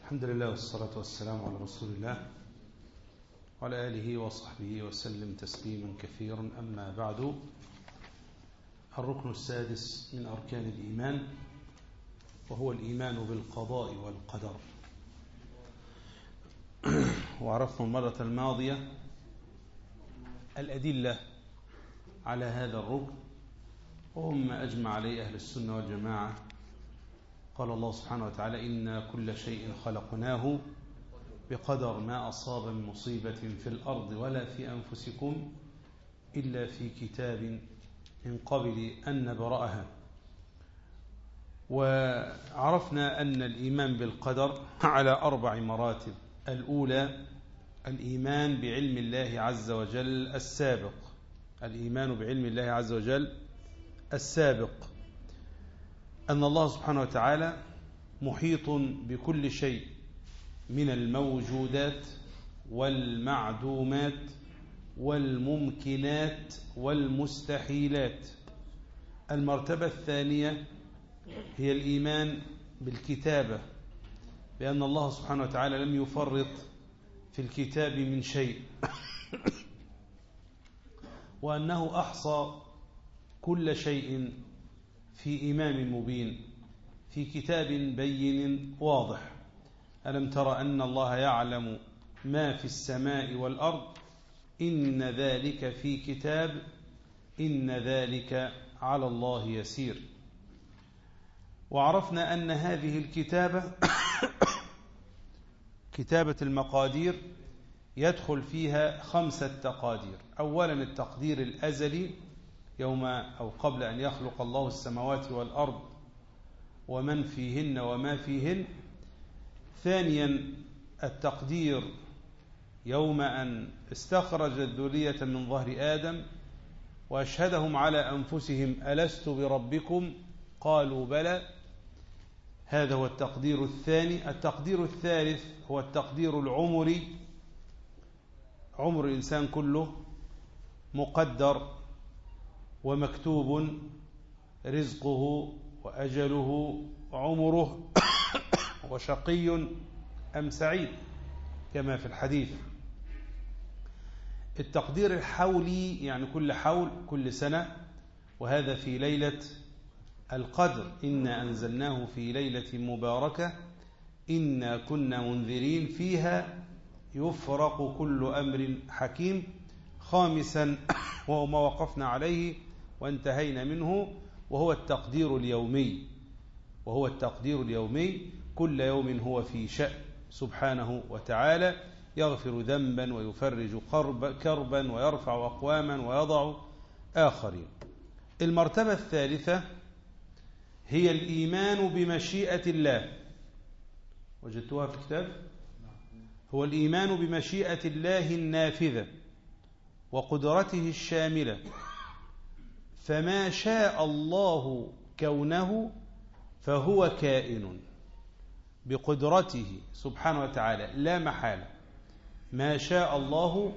الحمد لله والصلاة والسلام على رسول الله وعلى آله وصحبه وسلم تسليما كثيرا. أما بعد، الركن السادس من أركان الإيمان وهو الإيمان بالقضاء والقدر. وعرفنا المرة الماضية الأدلة على هذا الركن، وهم ما أجمع عليه أهل السنة والجماعة. قال الله سبحانه وتعالى: إنا كل شيء خلقناه بقدر، ما أصاب من مصيبة في الأرض ولا في أنفسكم إلا في كتاب من قبل أن نبرأها. وعرفنا أن الإيمان بالقدر على 4 مراتب. الأولى الإيمان بعلم الله عز وجل السابق، الإيمان بعلم الله عز وجل السابق، أن الله سبحانه وتعالى محيط بكل شيء من الموجودات والمعدومات والممكنات والمستحيلات. المرتبة الثانية هي الإيمان بالكتابة، بأن الله سبحانه وتعالى لم يفرط في الكتاب من شيء، وأنه أحصى كل شيء في إمام مبين، في كتاب بين واضح. ألم تر أن الله يعلم ما في السماء والأرض إن ذلك في كتاب إن ذلك على الله يسير. وعرفنا أن هذه الكتابة كتابة المقادير يدخل فيها 5 تقادير. أولا التقدير الأزلي، يوم أو قبل أن يخلق الله السماوات والأرض ومن فيهن وما فيهن. ثانيا التقدير يوم أن استخرج الذرية من ظهر آدم وأشهدهم على أنفسهم: ألست بربكم؟ قالوا بلى. هذا هو التقدير الثاني. التقدير الثالث هو التقدير العمري، عمر الإنسان كله مقدر ومكتوب، رزقه وأجله وعمره وشقي أم سعيد كما في الحديث. التقدير الحولي يعني كل حول، كل سنة، وهذا في ليلة القدر: إنا أنزلناه في ليلة مباركة إنا كنا منذرين فيها يفرق كل أمر حكيم. خامسا وهو ما وقفنا عليه وانتهينا منه، وهو التقدير اليومي، وهو التقدير اليومي. كل يوم هو في شأن سبحانه وتعالى، يغفر ذنبا ويفرج كربا ويرفع أقواما ويضع آخرين. المرتبة الثالثة هي الإيمان بمشيئة الله. وجدتها في الكتاب؟ هو الإيمان بمشيئة الله النافذة وقدرته الشاملة، فما شاء الله كونه فهو كائن بقدرته سبحانه وتعالى لا محالة. ما شاء الله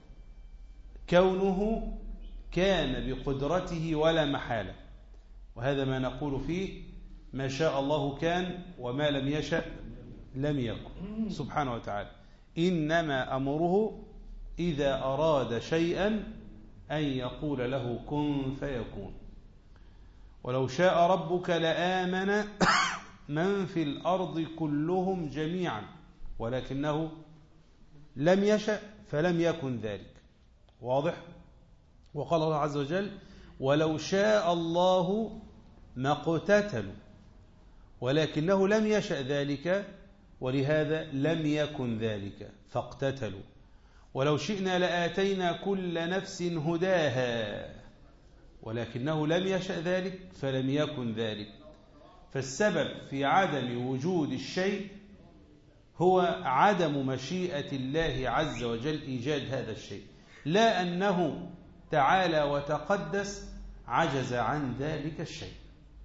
كونه كان بقدرته ولا محالة، وهذا ما نقول فيه: ما شاء الله كان وما لم يشأ لم يكن سبحانه وتعالى. إنما أمره إذا أراد شيئا أن يقول له كن فيكون. ولو شاء ربك لآمن من في الأرض كلهم جميعا ولكنه لم يشأ فلم يكن ذلك. واضح؟ وقال الله عز وجل: ولو شاء الله ما اقتتلوا ولكنه لم يشأ ذلك ولهذا لم يكن ذلك فاقتتلوا. ولو شئنا لآتينا كل نفس هداها ولكنه لم يشأ ذلك فلم يكن ذلك. فالسبب في عدم وجود الشيء هو عدم مشيئة الله عز وجل إيجاد هذا الشيء، لا أنه تعالى وتقدس عجز عن ذلك الشيء.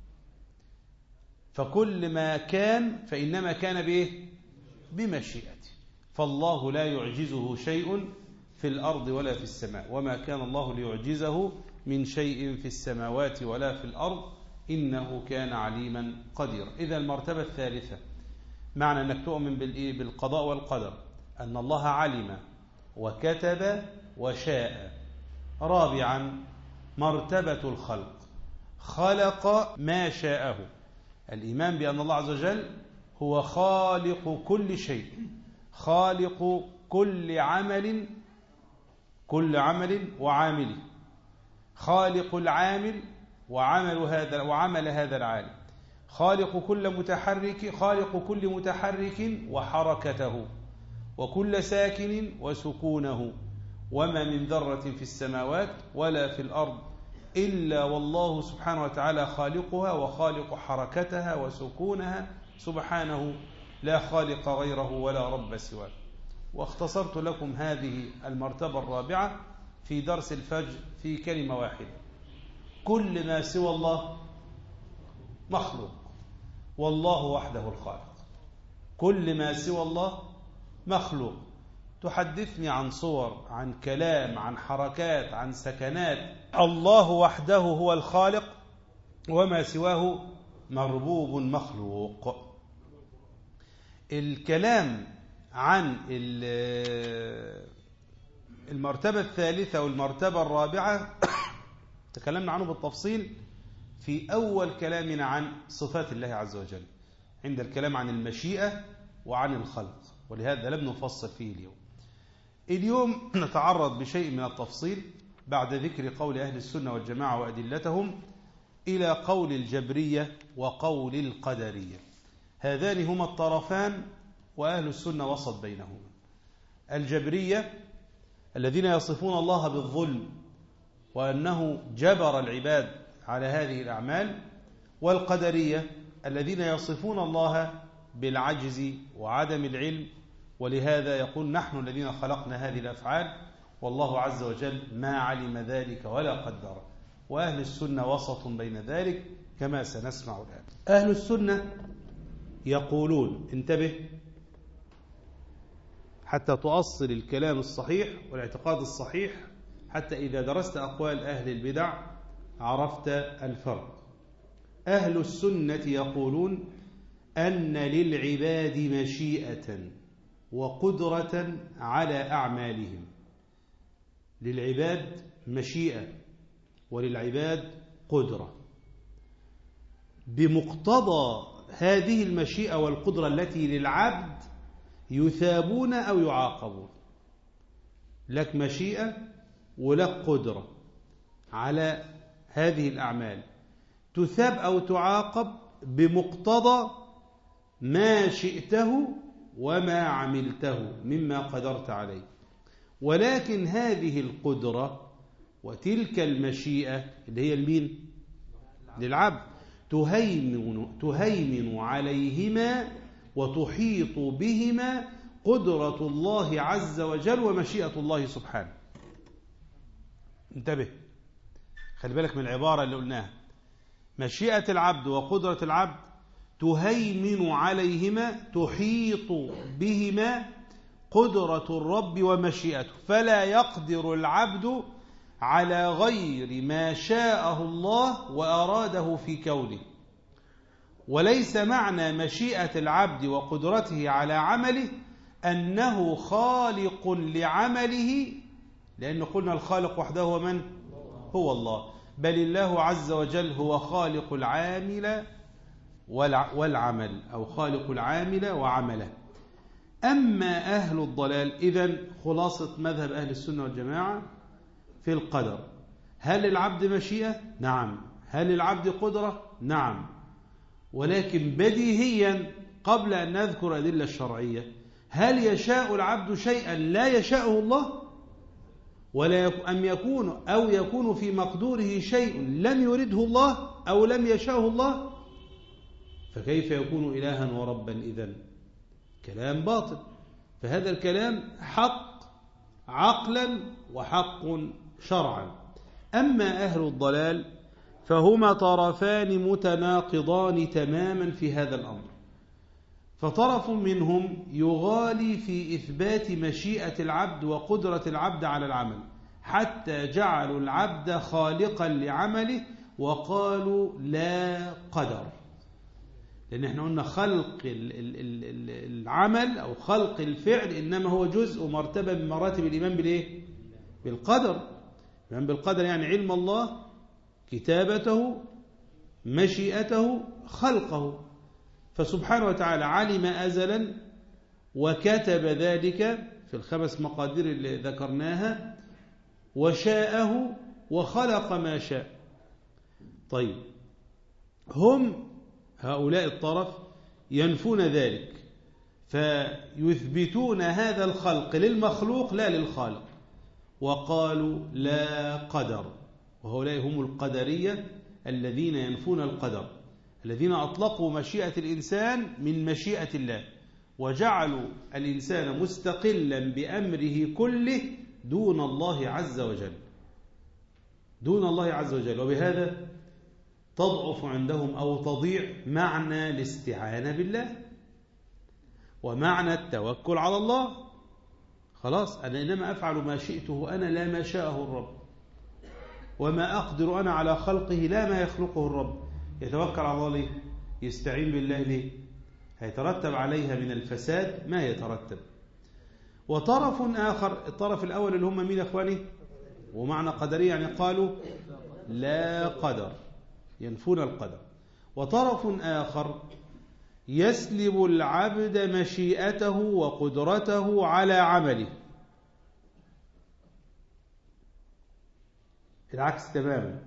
فكل ما كان فإنما كان بإيه؟ بمشيئته. فالله لا يعجزه شيء في الأرض ولا في السماء، وما كان الله ليعجزه من شيء في السماوات ولا في الأرض إنه كان عليما قديرا. إذا المرتبة الثالثة معنى أنك تؤمن بالقضاء والقدر أن الله علم وكتب وشاء. رابعا مرتبة الخلق، خلق ما شاءه، الإيمان بأن الله عز وجل هو خالق كل شيء، خالق كل عمل وعامله، خالق العامل وعمل هذا العالم، خالق كل متحرك وحركته، وكل ساكن وسكونه، وما من ذرة في السماوات ولا في الأرض إلا والله سبحانه وتعالى خالقها وخالق حركتها وسكونها سبحانه، لا خالق غيره ولا رب سواه. واختصرت لكم هذه المرتبة الرابعة في درس الفجر في كلمة واحدة: كل ما سوى الله مخلوق، والله وحده الخالق. كل ما سوى الله مخلوق. تحدثني عن صور، عن كلام، عن حركات، عن سكنات، الله وحده هو الخالق، وما سواه مربوب مخلوق. الكلام عن المرتبة الثالثة والمرتبة الرابعة تكلمنا عنه بالتفصيل في أول كلامنا عن صفات الله عز وجل، عند الكلام عن المشيئة وعن الخلق، ولهذا لم نفصل فيه اليوم نتعرض بشيء من التفصيل بعد ذكر قول أهل السنة والجماعة وأدلتهم إلى قول الجبرية وقول القدرية. هذان هما الطرفان، وأهل السنة وسط بينهما. الجبرية الذين يصفون الله بالظلم وأنه جبر العباد على هذه الأعمال، والقدرية الذين يصفون الله بالعجز وعدم العلم، ولهذا يقول نحن الذين خلقنا هذه الأفعال والله عز وجل ما علم ذلك ولا قدر. وأهل السنة وسط بين ذلك كما سنسمع الآن. أهل السنة يقولون، انتبه حتى تؤصل الكلام الصحيح والاعتقاد الصحيح، حتى إذا درست أقوال أهل البدع عرفت الفرق. أهل السنة يقولون أن للعباد مشيئة وقدرة على أعمالهم. للعباد مشيئة وللعباد قدرة. بمقتضى هذه المشيئة والقدرة التي للعبد يثابون أو يعاقبون. لك مشيئة ولك قدرة على هذه الأعمال، تثاب أو تعاقب بمقتضى ما شئته وما عملته مما قدرت عليه. ولكن هذه القدرة وتلك المشيئة اللي هي المين؟ للعبد، تهيمن عليهما وتحيط بهما قدرة الله عز وجل ومشيئة الله سبحانه. انتبه، خلي بالك من العبارة اللي قلناها. مشيئة العبد وقدرة العبد تهيمن عليهما، تحيط بهما قدرة الرب ومشيئته، فلا يقدر العبد على غير ما شاءه الله وأراده في كونه. وليس معنى مشيئة العبد وقدرته على عمله أنه خالق لعمله، لأن قلنا الخالق وحده هو من؟ هو الله. بل الله عز وجل هو خالق العامل والعمل، أو خالق العامل وعمله. أما أهل الضلال، إذن خلاصة مذهب أهل السنة والجماعة في القدر: هل العبد مشيئة؟ نعم. هل العبد قدرة؟ نعم. ولكن بديهيا قبل أن نذكر أدلة الشرعية، هل يشاء العبد شيئا لا يشاءه الله؟ ولا أم يكون في مقدوره شيء لم يرده الله أو لم يشاءه الله؟ فكيف يكون إلها وربا إذن؟ كلام باطل. فهذا الكلام حق عقلا وحق شرعا. أما أهل الضلال فهما طرفان متناقضان تماما في هذا الأمر. فطرف منهم يغالي في إثبات مشيئة العبد وقدرة العبد على العمل، حتى جعلوا العبد خالقا لعمله وقالوا لا قدر. لأن احنا قلنا خلق العمل أو خلق الفعل إنما هو جزء ومرتبة من مراتب الإيمان بالإيه؟ بالقدر. الإيمان بالقدر يعني علم الله، كتابته، مشيئته، خلقه. فسبحانه وتعالى علم أزلا وكتب ذلك في ال5 مقادير اللي ذكرناها، وشاءه وخلق ما شاء. طيب، هم هؤلاء الطرف ينفون ذلك، فيثبتون هذا الخلق للمخلوق لا للخالق، وقالوا لا قدر. وهؤلاء هم القدرية الذين ينفون القدر، الذين أطلقوا مشيئة الإنسان من مشيئة الله، وجعلوا الإنسان مستقلا بأمره كله دون الله عز وجل، دون الله عز وجل. وبهذا تضعف عندهم أو تضيع معنى الاستعانة بالله ومعنى التوكل على الله. خلاص، أنا إنما أفعل ما شئته أنا لا ما شاءه الرب، وما أقدر أنا على خلقه لا ما يخلقه الرب. يتوكل على الله ليه؟ يستعين بالله ليه؟ هيترتب عليها من الفساد ما يترتب. وطرف آخر، الطرف الأول اللي هم مين أخواني؟ ومعنى قدرية يعني قالوا لا قدر، ينفون القدر. وطرف آخر يسلب العبد مشيئته وقدرته على عمله، العكس تماما،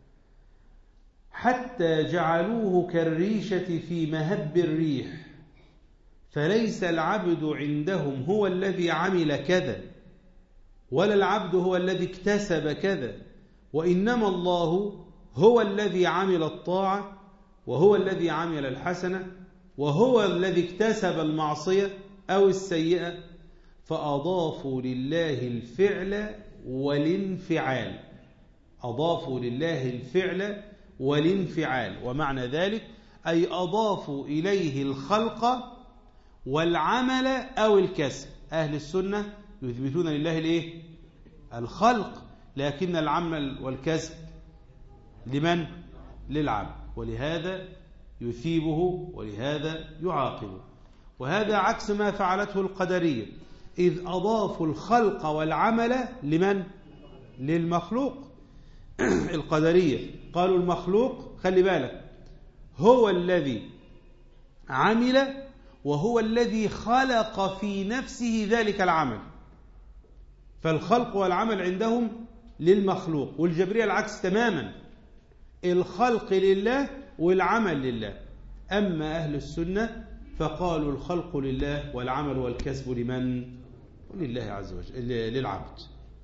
حتى جعلوه كالريشة في مهب الريح، فليس العبد عندهم هو الذي عمل كذا، ولا العبد هو الذي اكتسب كذا، وإنما الله هو الذي عمل الطاعة، وهو الذي عمل الحسنة، وهو الذي اكتسب المعصية أو السيئة. فأضافوا لله الفعل والانفعال، أضافوا لله الفعل والانفعال. ومعنى ذلك أي أضافوا إليه الخلق والعمل أو الكسب. أهل السنة يثبتون لله الإيه؟ الخلق، لكن العمل والكسب لمن؟ للعبد، ولهذا يثيبه ولهذا يعاقبه. وهذا عكس ما فعلته القدرية، إذ أضافوا الخلق والعمل لمن؟ للمخلوق. القدرية قالوا المخلوق خلي بالك هو الذي عمل، وهو الذي خلق في نفسه ذلك العمل، فالخلق والعمل عندهم للمخلوق. والجبرية العكس تماما، الخلق لله والعمل لله. أما أهل السنة فقالوا الخلق لله والعمل والكسب لمن؟ لله عز وجل، للعبد.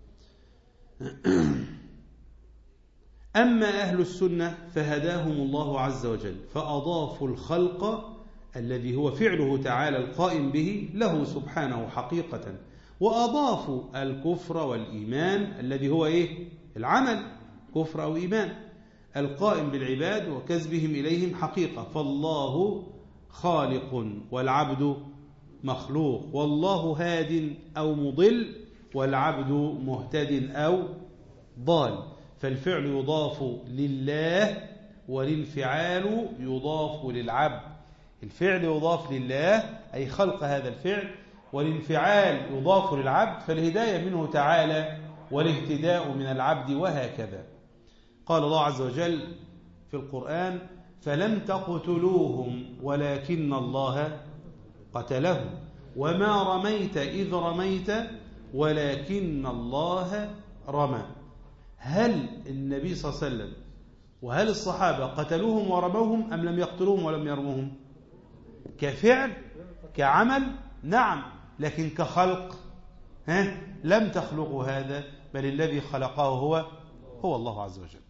أما أهل السنة فهداهم الله عز وجل، فأضافوا الخلق الذي هو فعله تعالى القائم به له سبحانه حقيقة، وأضافوا الكفر والإيمان الذي هو إيه؟ العمل، كفر أو إيمان، القائم بالعباد وكسبهم إليهم حقيقة. فالله خالق والعبد مخلوق، والله هاد أو مضل والعبد مهتد أو ضال. فالفعل يضاف لله والانفعال يضاف للعبد. الفعل يضاف لله أي خلق هذا الفعل، والانفعال يضاف للعبد، فالهداية منه تعالى والاهتداء من العبد، وهكذا. قال الله عز وجل في القرآن: فلم تقتلوهم ولكن الله قتلهم وما رميت إذ رميت ولكن الله رمى. هل النبي صلى الله عليه وسلم وهل الصحابة قتلوهم ورموهم أم لم يقتلوهم ولم يرموهم؟ كفعل كعمل نعم، لكن كخلق لم تخلقوا هذا، بل الذي خلقه هو الله عز وجل.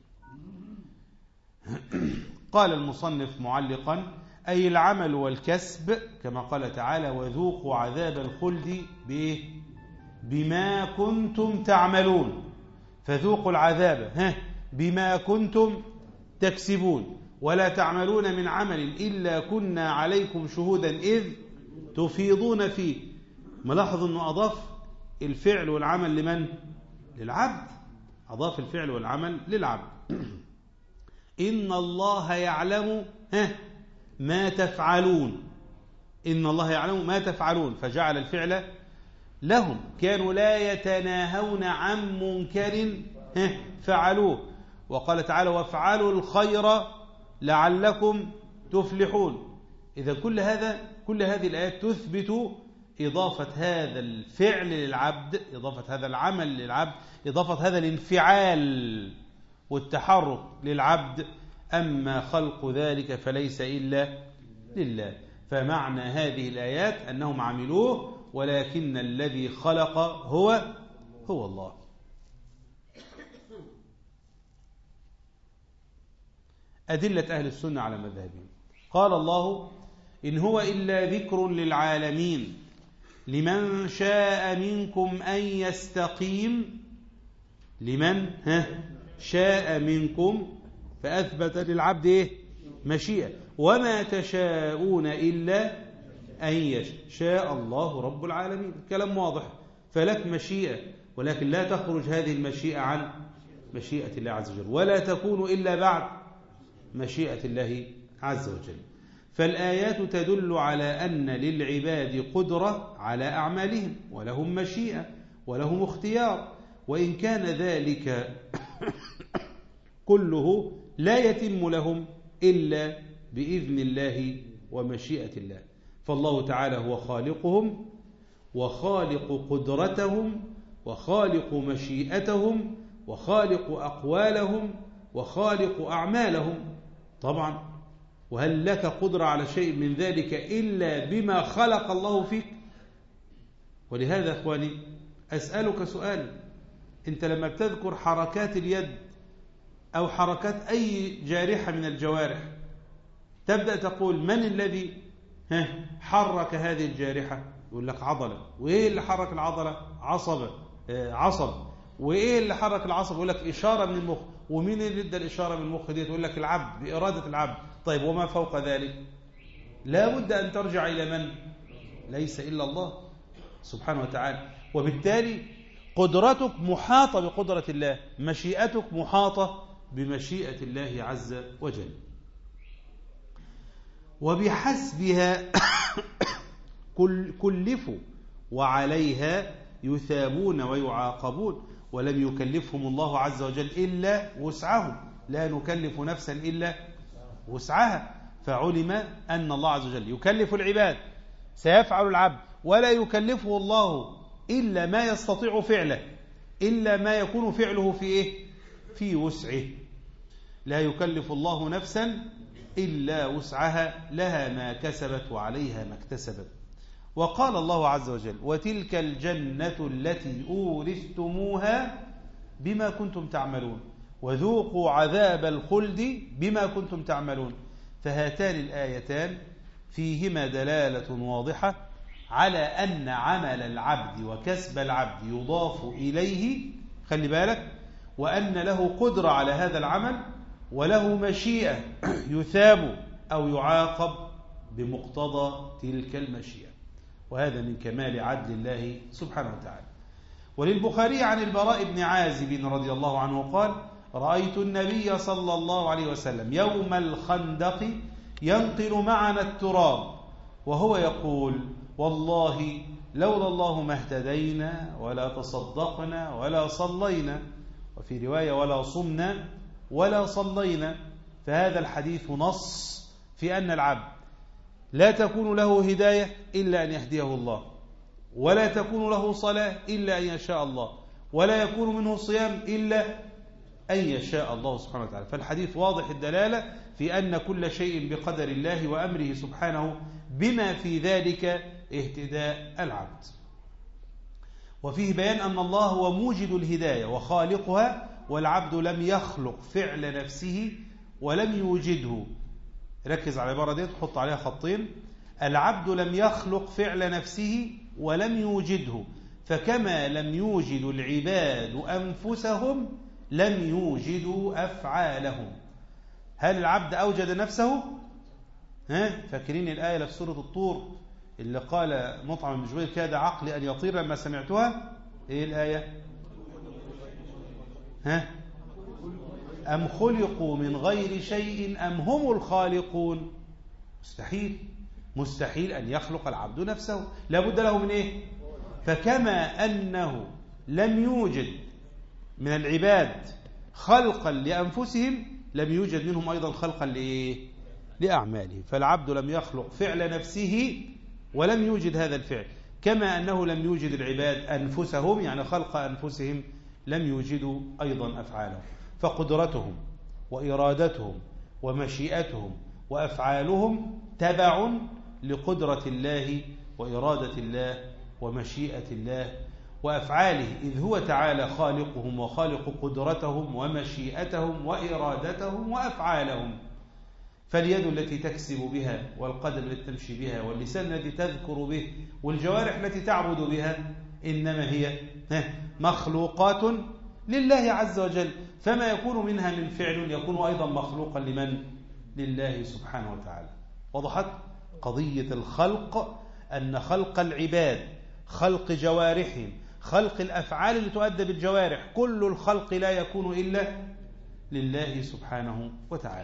قال المصنف معلقا: أي العمل والكسب، كما قال تعالى: وذوقوا عذاب الخلد بما كنتم تعملون. فذوقوا العذاب بما كنتم تكسبون، ولا تعملون من عمل إلا كنا عليكم شهودا إذ تفيضون فيه. ملاحظ أنه أضاف الفعل والعمل لمن؟ للعبد، أضاف الفعل والعمل للعبد. إن الله يعلم ما تفعلون، إن الله يعلم ما تفعلون، فجعل الفعل لهم. كانوا لا يتناهون عن منكر فعلوه. وقال تعالى وافعلوا الخير لعلكم تفلحون. إذا كل هذه الآيات تثبت إضافة هذا الفعل للعبد، إضافة هذا العمل للعبد، إضافة هذا الانفعال والتحرك للعبد. أما خلق ذلك فليس إلا لله. فمعنى هذه الآيات أنهم عملوه، ولكن الذي خلق هو الله. أدلة أهل السنة على مذهبهم. قال الله إن هو إلا ذكر للعالمين لمن شاء منكم أن يستقيم. لمن شاء منكم، فأثبت للعبد مشيئة. وما تشاءون إلا أن يشاء الله رب العالمين. كلام واضح. فلك مشيئة، ولكن لا تخرج هذه المشيئة عن مشيئة الله عز وجل، ولا تكون إلا بعد مشيئة الله عز وجل. فالآيات تدل على أن للعباد قدرة على أعمالهم، ولهم مشيئة ولهم اختيار، وإن كان ذلك كله لا يتم لهم إلا بإذن الله ومشيئة الله. فالله تعالى هو خالقهم وخالق قدرتهم وخالق مشيئتهم وخالق أقوالهم وخالق أعمالهم طبعا. وهل لك قدرة على شيء من ذلك إلا بما خلق الله فيك؟ ولهذا أخواني أسألك سؤال، أنت لما بتذكر حركات اليد أو حركات أي جارحة من الجوارح تبدأ تقول من الذي حرك هذه الجارحة؟ يقول لك عضلة. وإيه اللي حرك العضلة؟ عصب. وإيه اللي حرك العصب؟ يقول لك إشارة من المخ. ومين اللي ادى الإشارة من المخ دي؟ تقول لك العبد بإرادة العبد. طيب وما فوق ذلك؟ لا بد أن ترجع إلى من؟ ليس إلا الله سبحانه وتعالى. وبالتالي قدرتك محاطة بقدرة الله، مشيئتك محاطة بمشيئة الله عز وجل. وبحسبها كلفوا وعليها يثابون ويعاقبون، ولم يكلفهم الله عز وجل إلا وسعهم. لا نكلف نفسا إلا وسعها. فعلم أن الله عز وجل يكلف العباد، سيفعل العبد، ولا يكلفه الله إلا ما يستطيع فعله، إلا ما يكون فعله في إيه؟ في وسعه. لا يكلف الله نفسا إلا وسعها، لها ما كسبت وعليها ما اكتسبت. وقال الله عز وجل وتلك الجنة التي أورثتموها بما كنتم تعملون وذوقوا عذاب الخلد بما كنتم تعملون. فهاتان الآيتان فيهما دلالة واضحة على أن عمل العبد وكسب العبد يضاف إليه، خلي بالك، وأن له قدرة على هذا العمل وله مشيئة يثاب أو يعاقب بمقتضى تلك المشيئة. وهذا من كمال عدل الله سبحانه وتعالى. وللبخاري عن البراء بن عازب رضي الله عنه قال رأيت النبي صلى الله عليه وسلم يوم الخندق ينقل معنا التراب وهو يقول والله لولا الله ما اهتدينا ولا تصدقنا ولا صلينا، وفي رواية ولا صمنا ولا صلينا. فهذا الحديث نص في أن العبد لا تكون له هداية إلا أن يهديه الله، ولا تكون له صلاة إلا أن يشاء الله، ولا يكون منه صيام إلا أن يشاء الله سبحانه وتعالى. فالحديث واضح الدلالة في أن كل شيء بقدر الله وأمره سبحانه، بما في ذلك اهتداء العبد. وفيه بيان أن الله هو موجد الهداية وخالقها، والعبد لم يخلق فعل نفسه ولم يوجده. ركز على العبارة دي، تحط عليها خطين. العبد لم يخلق فعل نفسه ولم يوجده، فكما لم يوجد العباد أنفسهم لم يوجدوا أفعالهم. هل العبد أوجد نفسه؟ فاكرين الآية في سورة الطور اللي قال مطعم بن جبير كاد عقلي أن يطير لما سمعتها؟ إيه الآية؟ أم خلقوا من غير شيء أم هم الخالقون؟ مستحيل أن يخلق العبد نفسه، لا بد له من إيه؟ فكما أنه لم يوجد من العباد خلقا لأنفسهم، لم يوجد منهم أيضا خلقا لأعمالهم. فالعبد لم يخلق فعل نفسه ولم يوجد هذا الفعل، كما أنه لم يوجد العباد أنفسهم، يعني خلق أنفسهم، لم يوجدوا أيضا أفعالهم. فقدرتهم وإرادتهم ومشيئتهم وأفعالهم تبع لقدرة الله وإرادة الله ومشيئة الله وأفعاله، إذ هو تعالى خالقهم وخالق قدرتهم ومشيئتهم وإرادتهم وأفعالهم. فاليد التي تكسب بها، والقدم التي تمشي بها، واللسان الذي تذكر به، والجوارح التي تعبد بها، إنما هي مخلوقات لله عز وجل. فما يكون منها من فعل يكون أيضا مخلوقا لمن؟ لله سبحانه وتعالى. وضحت قضية الخلق، أن خلق العباد، خلق جوارحهم، خلق الأفعال اللي تؤدى بالجوارح، كل الخلق لا يكون إلا لله سبحانه وتعالى.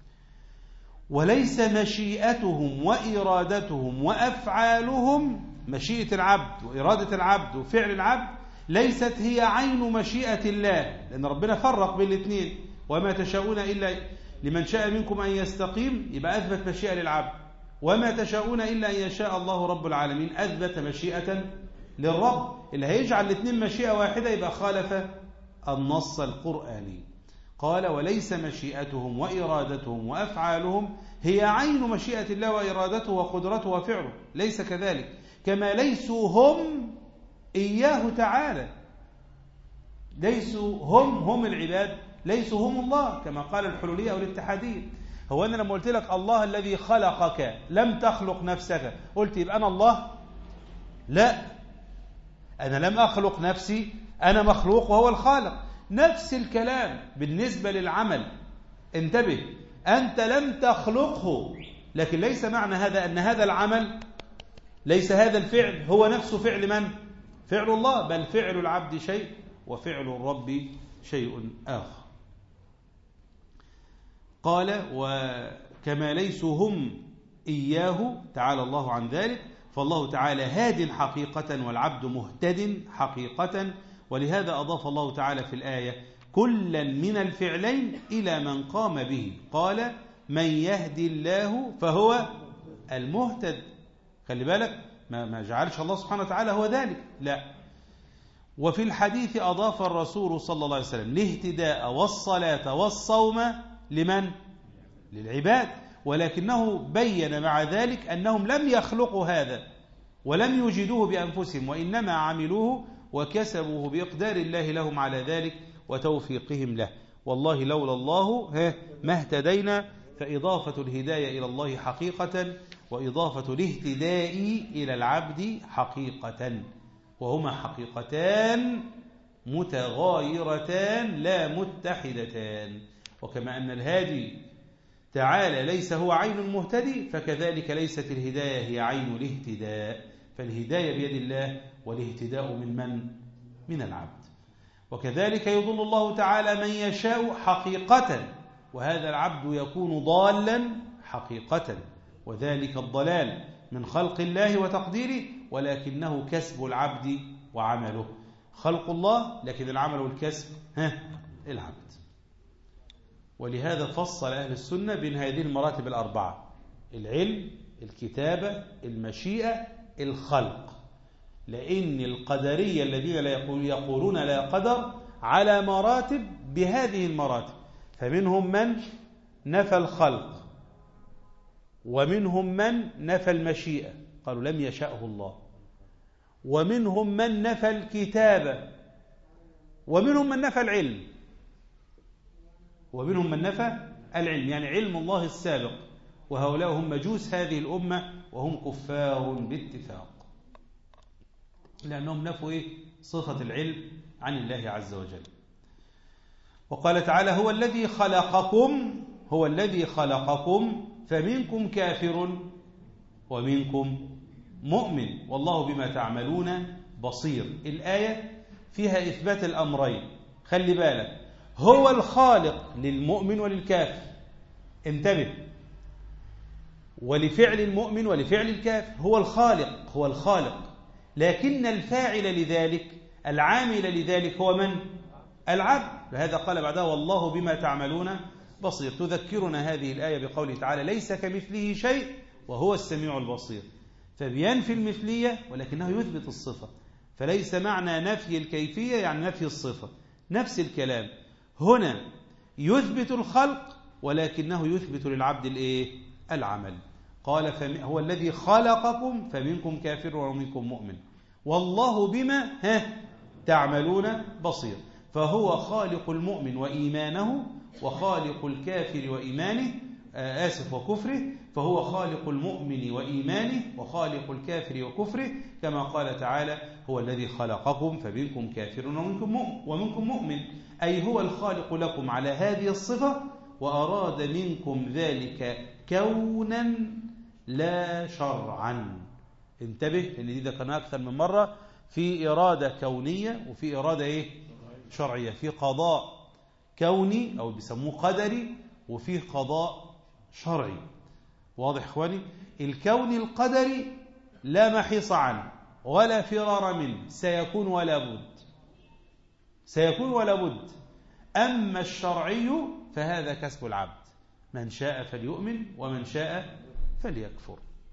وليس مشيئتهم وإرادتهم وأفعالهم، مشيئة العبد وإرادة العبد وفعل العبد، ليست هي عين مشيئة الله، لأن ربنا فرق بين الاثنين. وما تشاءون إلا لمن شاء منكم أن يستقيم، يبقى أثبت مشيئة للعبد. وما تشاءون إلا أن يشاء الله رب العالمين، أثبت مشيئة للرب. اللي هيجعل الاثنين مشيئة واحدة يبقى خالف النص القرآني. قال وليس مشيئتهم وإرادتهم وأفعالهم هي عين مشيئة الله وإرادته وقدرته وفعله، ليس كذلك. كما ليسوا هم إياه تعالى، ليسوا هم العباد، ليسوا هم الله، كما قال الحلولية والاتحادية. هو أنا لما قلت لك الله الذي خلقك لم تخلق نفسك، قلت يبقى أنا الله؟ لا، أنا لم أخلق نفسي، أنا مخلوق وهو الخالق. نفس الكلام بالنسبة للعمل، انتبه، أنت لم تخلقه، لكن ليس معنى هذا أن هذا العمل، ليس هذا الفعل هو نفسه فعل من؟ فعل الله، بل فعل العبد شيء وفعل الرب شيء آخر. قال وكما ليسوا هم إياه تعالى الله عن ذلك، فالله تعالى هاد حقيقة والعبد مهتد حقيقة. ولهذا أضاف الله تعالى في الآية كلا من الفعلين إلى من قام به، قال من يهدي الله فهو المهتد. خلي بالك، ما جعلش الله سبحانه وتعالى هو ذلك، لا. وفي الحديث أضاف الرسول صلى الله عليه وسلم الاهتداء والصلاة والصوم لمن؟ للعباد، ولكنه بين مع ذلك أنهم لم يخلقوا هذا ولم يوجدوه بأنفسهم، وإنما عملوه وكسبوه بإقدار الله لهم على ذلك وتوفيقهم له. والله لولا الله ما اهتدينا. فإضافة الهداية إلى الله حقيقة، وإضافة الاهتداء إلى العبد حقيقة، وهما حقيقتان متغايرتان لا متحدتان. وكما أن الهادي تعالى ليس هو عين المهتدي، فكذلك ليست الهداية هي عين الاهتداء. فالهداية بيد الله والاهتداء من العبد. وكذلك يضل الله تعالى من يشاء حقيقة، وهذا العبد يكون ضالا حقيقة، وذلك الضلال من خلق الله وتقديره، ولكنه كسب العبد وعمله. خلق الله، لكن العمل والكسب العبد. ولهذا فصل أهل السنة بين هذه المراتب الأربعة: العلم، الكتابة، المشيئة، الخلق. لأن القدرية الذين يقولون لا قدر على مراتب بهذه المراتب، فمنهم من نفى الخلق، ومنهم من نفى المشيئة، قالوا لم يشأه الله، ومنهم من نفى الكتابة، ومنهم من نفى العلم، ومنهم من نفى العلم، يعني علم الله السابق. وهؤلاء هم مجوس هذه الأمة، وهم كفار باتفاق، لأنهم نفوا صفة العلم عن الله عز وجل. وقال تعالى هو الذي خلقكم فمنكم كافر ومنكم مؤمن والله بما تعملون بصير. الآية فيها إثبات الأمرين، خلي بالك، هو الخالق للمؤمن وللكافر، انتبه، ولفعل المؤمن ولفعل الكافر. هو الخالق، هو الخالق، لكن الفاعل لذلك، العامل لذلك هو من؟ العبد. لهذا قال بعدها والله بما تعملون بصير. تذكرنا هذه الآية بقوله تعالى ليس كمثله شيء وهو السميع البصير، فبينفي المثلية ولكنه يثبت الصفة. فليس معنى نفي الكيفية يعني نفي الصفة. نفس الكلام هنا يثبت الخلق ولكنه يثبت للعبد العمل. قال هو الذي خلقكم فمنكم كافر ومنكم مؤمن والله بما تعملون بصير. فهو خالق المؤمن وإيمانه وخالق الكافر وإيمانه وكفره. فهو خالق المؤمن وإيمانه وخالق الكافر وكفره، كما قال تعالى هو الذي خلقكم فمنكم كافر ومنكم مؤمن، أي هو الخالق لكم على هذه الصفة وأراد منكم ذلك كونا لا شرعا. انتبه لأن دي ذكرناها أكثر من مرة، في إرادة كونية وفي إرادة شرعية. في قضاء كوني أو بيسموه قدري وفيه قضاء شرعي. واضح إخواني؟ الكون القدري لا محيص عنه ولا فرار منه، سيكون ولا بد، سيكون ولا بد. أما الشرعي فهذا كسب العبد، من شاء فليؤمن ومن شاء فليكفر.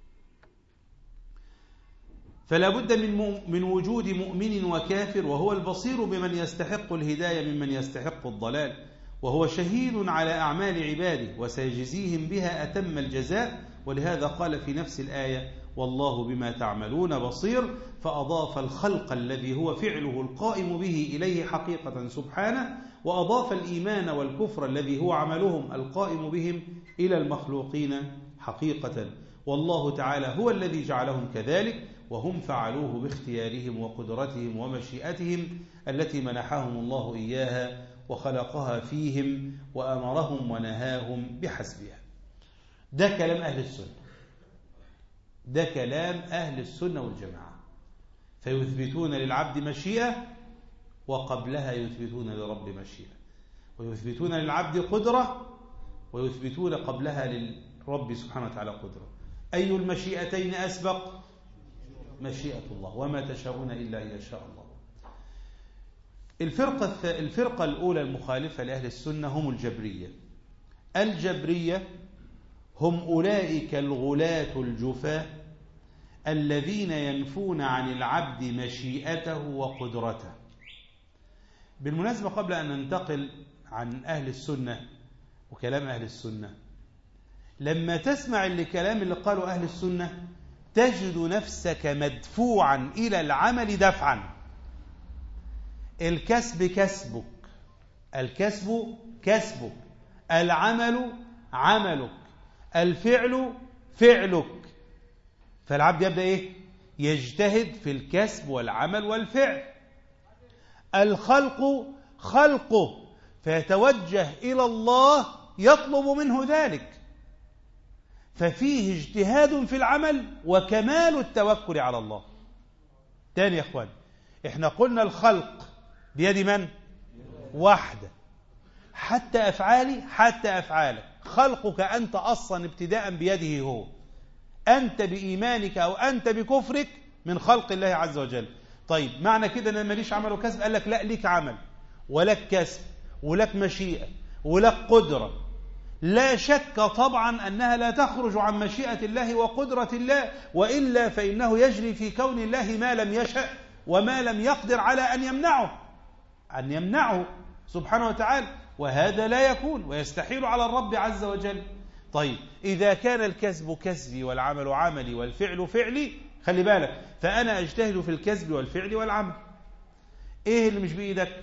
فلا بد من وجود مؤمن وكافر، وهو البصير بمن يستحق الهداية ممن يستحق الضلال، وهو شهيد على أعمال عباده وسيجزيهم بها أتم الجزاء. ولهذا قال في نفس الآية والله بما تعملون بصير، فأضاف الخلق الذي هو فعله القائم به إليه حقيقة سبحانه، وأضاف الإيمان والكفر الذي هو عملهم القائم بهم إلى المخلوقين حقيقة. والله تعالى هو الذي جعلهم كذلك، وهم فعلوه باختيارهم وقدرتهم ومشيئتهم التي منحهم الله إياها وخلقها فيهم وأمرهم ونهاهم بحسبها. ده كلام أهل السنة، ده كلام أهل السنة والجماعة. فيثبتون للعبد مشيئة وقبلها يثبتون لرب مشيئة، ويثبتون للعبد قدرة ويثبتون قبلها للرب سبحانه وتعالى قدرة. أي المشيئتين أسبق؟ مشيئة الله، وما تشاءون إلا إن يشاء الله. الفرقة الأولى المخالفة لأهل السنة هم الجبرية. الجبرية هم أولئك الغلاة الجفاة الذين ينفون عن العبد مشيئته وقدرته. بالمناسبة قبل أن ننتقل عن أهل السنة وكلام أهل السنة، لما تسمع الكلام اللي قالوا أهل السنة تجد نفسك مدفوعا إلى العمل دفعا. الكسب كسبك، الكسب كسبك، العمل عملك، الفعل فعلك. فالعبد يبدأ يجتهد في الكسب والعمل والفعل. الخلق خلقه، فيتوجه إلى الله يطلب منه ذلك، ففيه اجتهاد في العمل وكمال التوكل على الله. تاني يا اخوان، احنا قلنا الخلق بيد من؟ واحدة. حتى أفعالي حتى أفعالك، خلقك أنت أصلا ابتداء بيده هو. أنت بإيمانك أو أنت بكفرك من خلق الله عز وجل. طيب معنى كده أن ماليش عمل وكسب؟ قال لك لا، ليك عمل ولك كسب ولك مشيئة ولك قدرة. لا شك طبعا أنها لا تخرج عن مشيئة الله وقدرة الله، وإلا فإنه يجري في كون الله ما لم يشأ وما لم يقدر على أن يمنعه سبحانه وتعالى، وهذا لا يكون ويستحيل على الرب عز وجل. طيب إذا كان الكسب كسبي والعمل عملي والفعل فعلي، خلي بالك، فأنا أجتهد في الكسب والفعل والعمل. إيه اللي مش بإيدك؟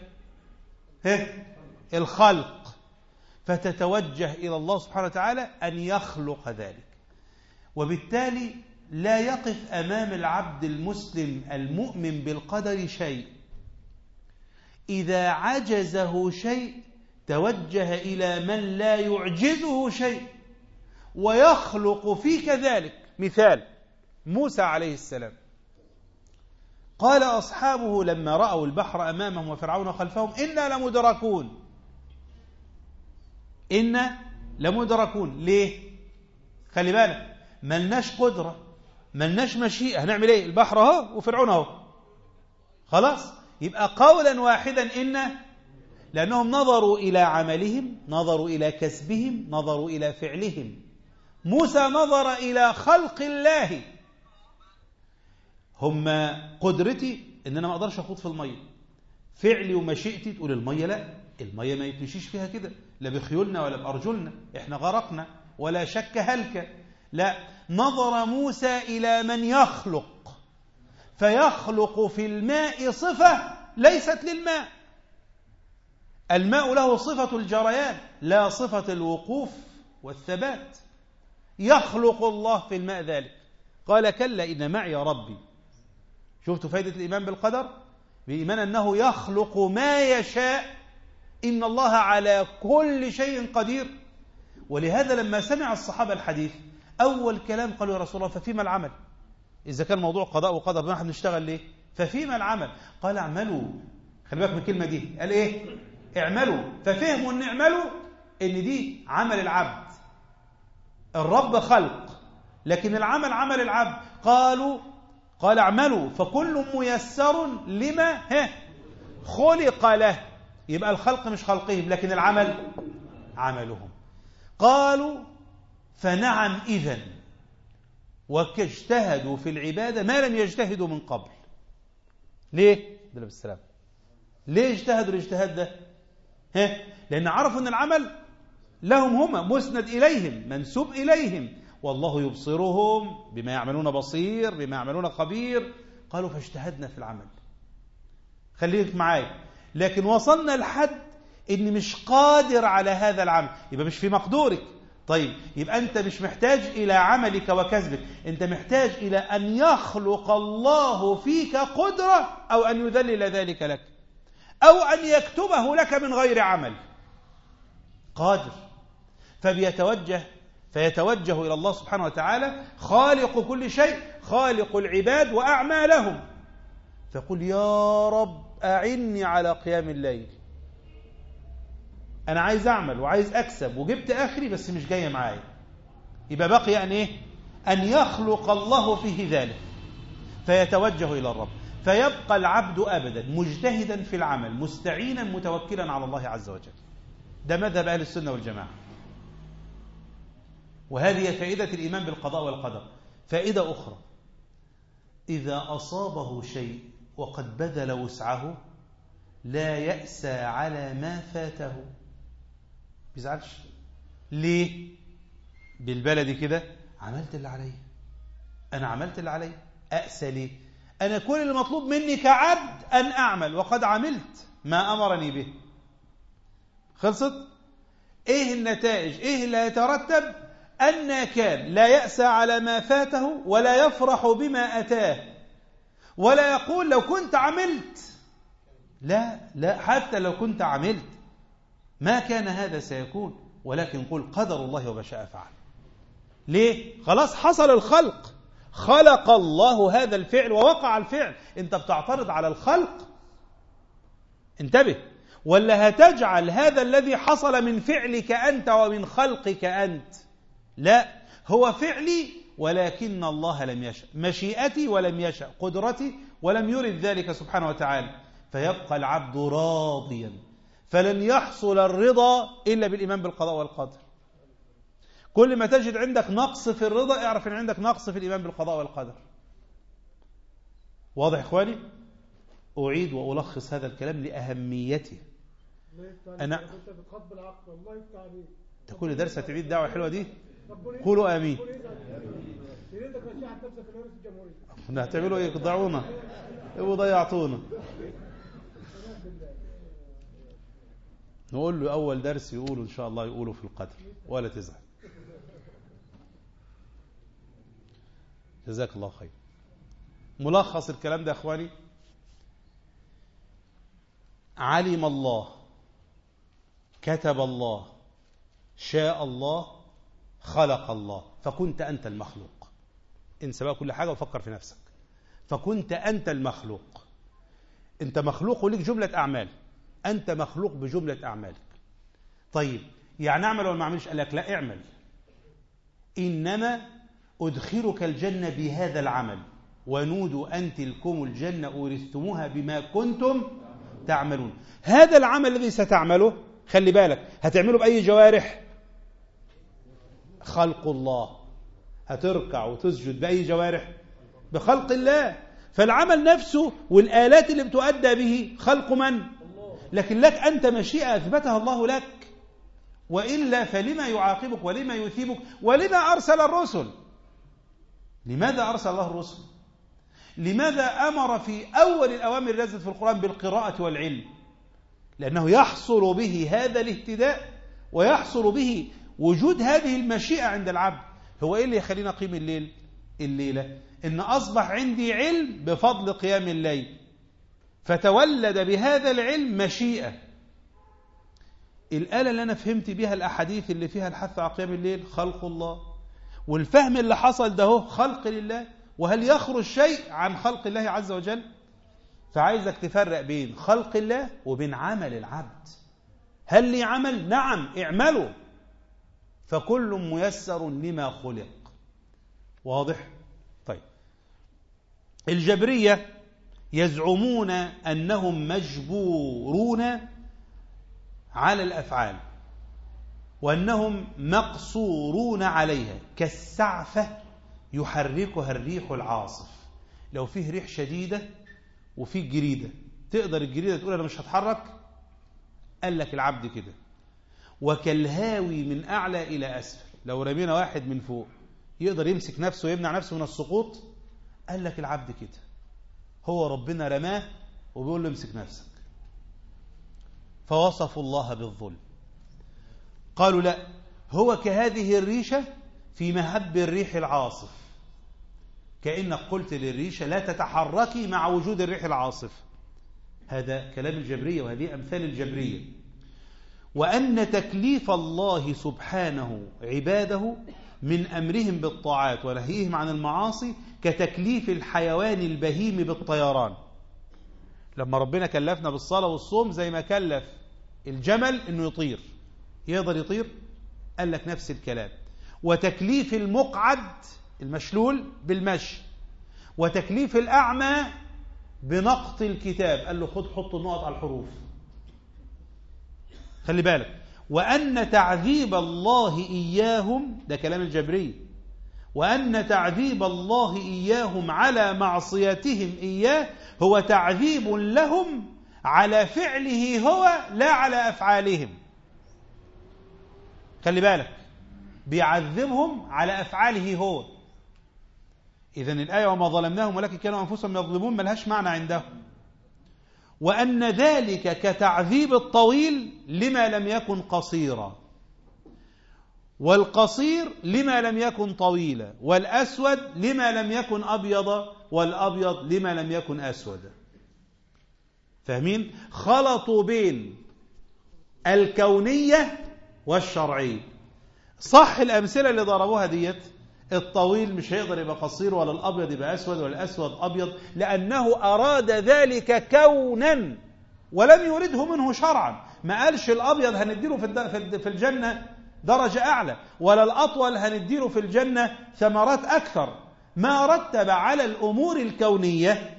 الخلق. فتتوجه إلى الله سبحانه وتعالى أن يخلق ذلك، وبالتالي لا يقف أمام العبد المسلم المؤمن بالقدر شيء. إذا عجزه شيء توجه إلى من لا يعجزه شيء ويخلق فيك ذلك. مثال موسى عليه السلام، قال أصحابه لما رأوا البحر أمامهم وفرعون خلفهم إنا لمدركون. إنا لمدركون. ليه؟ خلي بالك، ملناش قدرة، ملناش مشيئة، هنعمل ايه؟ البحر اهو وفرعون اهو، خلاص. يبقى قولا واحدا لأنهم نظروا إلى عملهم، نظروا إلى كسبهم، نظروا إلى فعلهم. موسى نظر إلى خلق الله. هم قدرتي إن أنا ما أقدرش أخوض في المية، فعلي ومشيئتي تقول المية لا، المية ما يتمشيش فيها كده، لا بخيولنا ولا بأرجلنا، إحنا غرقنا ولا شك هلك. لا، نظر موسى إلى من يخلق، فيخلق في الماء صفة ليست للماء. الماء له صفة الجريان لا صفة الوقوف والثبات. يخلق الله في الماء ذلك. قال كلا إن معي ربي. شفتوا فائدة الإيمان بالقدر؟ بإيمان أنه يخلق ما يشاء، إن الله على كل شيء قدير. ولهذا لما سمع الصحابة الحديث أول كلام قالوا يا رسول الله ففيما العمل؟ إذا كان موضوع قضاء وقدر نحن نشتغل ليه؟ ففيما العمل؟ قال اعملوا. خلي بالك من الكلمة دي، قال إيه؟ اعملوا. ففهموا أن اعملوا إن دي عمل العبد، الرب خلق لكن العمل عمل العبد. قال اعملوا فكل ميسر لما خلق له. يبقى الخلق مش خلقهم لكن العمل عملهم. قالوا فنعم إذن، واجتهدوا في العبادة ما لم يجتهدوا من قبل. ليه؟ بالسلام. ليه اجتهدوا الاجتهاد ده؟ لأن عرفوا أن العمل لهم، هم مسند إليهم، منسوب إليهم، والله يبصرهم بما يعملون بصير، بما يعملون خبير. قالوا فاجتهدنا في العمل. خليك معايا. لكن وصلنا لحد إن مش قادر على هذا العمل، يبقى مش في مقدورك. طيب يبقى أنت مش محتاج إلى عملك وكسبك، أنت محتاج إلى أن يخلق الله فيك قدرة أو أن يذلل ذلك لك أو أن يكتبه لك من غير عمل. قادر. فيتوجه إلى الله سبحانه وتعالى خالق كل شيء، خالق العباد وأعمالهم، فقل يا رب أعني على قيام الليل. أنا عايز أعمل وعايز أكسب وجبت آخري بس مش جاية معايا. يبقى بقي أن إيه؟ أن يخلق الله فيه ذلك، فيتوجه إلى الرب، فيبقى العبد أبدا مجتهدا في العمل، مستعينا متوكلا على الله عز وجل. ده مذهب أهل السنة والجماعة. وهذه فائدة الإيمان بالقضاء والقدر. فائدة أخرى، إذا أصابه شيء وقد بذل وسعه لا يأسى على ما فاته. بيزعلش. ليه؟ بالبلد كده عملت اللي علي، أنا عملت اللي علي، أأسى ليه؟ أنا كل المطلوب مني كعبد أن أعمل وقد عملت ما أمرني به. خلصت؟ إيه النتائج؟ إيه اللي يترتب؟ أن كان لا يأسى على ما فاته ولا يفرح بما أتاه ولا يقول لو كنت عملت. لا حتى لو كنت عملت ما كان هذا سيكون، ولكن قل قدر الله وما شاء فعل. ليه؟ خلاص حصل الخلق، خلق الله هذا الفعل ووقع الفعل. انت بتعترض على الخلق؟ انتبه. ولا هتجعل هذا الذي حصل من فعلك أنت ومن خلقك أنت؟ لا، هو فعلي ولكن الله لم يشأ، مشيئتي ولم يشأ، قدرتي ولم يرد ذلك سبحانه وتعالى. فيبقى العبد راضيا. فلن يحصل الرضا إلا بالإيمان بالقضاء والقدر. كل ما تجد عندك نقص في الرضا اعرف أن عندك نقص في الإيمان بالقضاء والقدر. واضح إخواني؟ أعيد وألخص هذا الكلام لأهميته. أنا كل درس هتعيد دعوة حلوة دي؟ قولوا آمين. هتعملوا إيه؟ ضيعونا وضيعتونا. نقول له أول درس يقولوا إن شاء الله يقولوا في القدر ولا تزعل. جزاك الله خير. ملخص الكلام ده يا أخواني، علم الله، كتب الله، شاء الله، خلق الله، فكنت أنت المخلوق. انسى بقى كل حاجة وفكر في نفسك. فكنت أنت المخلوق. أنت مخلوق ولك جملة أعمال، أنت مخلوق بجملة أعمالك. طيب يعني أعمل ولا ما أعملش؟ قال لك لا، اعمل. إنما أدخلك الجنة بهذا العمل، ونودوا أن تلكم الجنة أورثتموها بما كنتم تعملون. هذا العمل الذي ستعمله، خلي بالك، هتعمله بأي جوارح؟ خلق الله. هتركع وتسجد بأي جوارح؟ بخلق الله. فالعمل نفسه والآلات اللي بتؤدى به خلق من؟ لكن لك أنت مشيئة أثبتها الله لك، وإلا فلما يعاقبك ولما يثيبك ولما أرسل الرسل؟ لماذا أرسل الله الرسل؟ لماذا أمر في أول الأوامر التي نزلت في القرآن بالقراءة والعلم؟ لأنه يحصل به هذا الاهتداء، ويحصل به وجود هذه المشيئة عند العبد. هو إيه اللي يخلينا نقيم الليلة؟ إن أصبح عندي علم بفضل قيام الليل، فتولد بهذا العلم مشيئة. الآلة اللي أنا فهمت بها الأحاديث اللي فيها الحث على قيام الليل خلق الله، والفهم اللي حصل ده هو خلق لله. وهل يخرج شيء عن خلق الله عز وجل؟ فعايزك تفرق بين خلق الله وبين عمل العبد. هل لي عمل؟ نعم، اعملوا، فكل ميسر لما خلق. واضح؟ طيب، الجبرية يزعمون أنهم مجبورون على الأفعال، وأنهم مقصورون عليها، كالسعفة يحركها الريح العاصف. لو فيه ريح شديدة وفيه جريدة، تقدر الجريدة تقول أنا مش هتحرك؟ قال لك العبد كده. وكالهاوي من أعلى إلى أسفل، لو رمينا واحد من فوق يقدر يمسك نفسه ويمنع نفسه من السقوط؟ قال لك العبد كده، هو ربنا رماه وبيقول له امسك نفسك. فوصفوا الله بالظلم، قالوا لا، هو كهذه الريشة في مهب الريح العاصف، كأنك قلت للريشة لا تتحركي مع وجود الريح العاصف. هذا كلام الجبرية، وهذه أمثال الجبرية. وأن تكليف الله سبحانه عباده من أمرهم بالطاعات ونهيهم عن المعاصي كتكليف الحيوان البهيم بالطيران. لما ربنا كلفنا بالصلاة والصوم زي ما كلف الجمل إنه يطير، يقدر يطير؟ قال لك نفس الكلام. وتكليف المقعد المشلول بالمشي، وتكليف الأعمى بنقط الكتاب، قال له خد حط النقط على الحروف. خلي بالك. وأن تعذيب الله إياهم، ده كلام الجبري، وأن تعذيب الله إياهم على معصيتهم إياه هو تعذيب لهم على فعله هو لا على أفعالهم. خلي بالك، بيعذبهم على أفعاله هو. إذن الآية وما ظلمناهم ولكن كانوا أنفسهم يظلمون ملهاش معنى عندهم. وأن ذلك كتعذيب الطويل لما لم يكن قصيرا، والقصير لما لم يكن طويلا، والأسود لما لم يكن أبيض، والأبيض لما لم يكن أسود. فاهمين؟ خلطوا بين الكونية والشرعية. صح الأمثلة اللي ضربوها ديت، الطويل مش هيقدر يبقى قصير، ولا الأبيض يبقى أسود، ولا الأسود أبيض، لأنه أراد ذلك كونا ولم يرده منه شرعا. ما قالش الأبيض هنديله في الجنة درجة أعلى، ولا الأطول هنديله في الجنة ثمرات أكثر. ما رتب على الأمور الكونية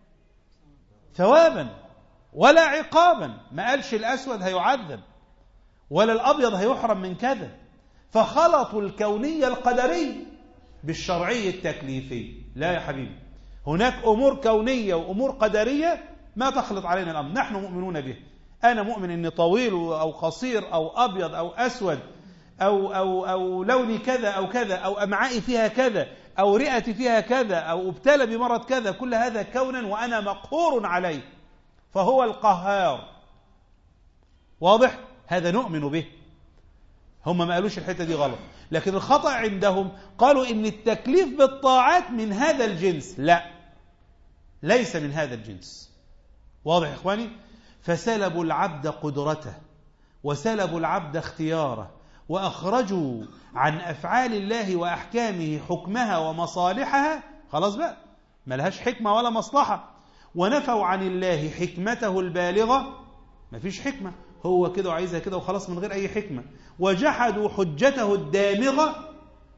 ثوابا ولا عقابا. ما قالش الأسود هيعذب ولا الأبيض هيحرم من كذا. فخلطوا الكونية القدرية بالشرعية التكليفية. لا يا حبيبي، هناك أمور كونية وأمور قدرية ما تخلط علينا الأمر، نحن مؤمنون به. أنا مؤمن أني طويل أو قصير أو أبيض أو أسود أو لوني كذا أو كذا، أو أمعائي فيها كذا، أو رئتي فيها كذا، أو ابتلى بمرض كذا. كل هذا كونا وأنا مقهور عليه، فهو القهار. واضح؟ هذا نؤمن به. هم ما قالوش الحتة دي غلط، لكن الخطأ عندهم قالوا إن التكليف بالطاعات من هذا الجنس. لا، ليس من هذا الجنس. واضح يا إخواني؟ فسلبوا العبد قدرته، وسلبوا العبد اختياره، وأخرجوا عن أفعال الله وأحكامه حكمها ومصالحها. خلاص بقى، ما لهاش حكمة ولا مصلحة. ونفوا عن الله حكمته البالغة، ما فيش حكمة، هو كده وعايزها كده وخلاص من غير أي حكمة. وجحدوا حجته الدامغة،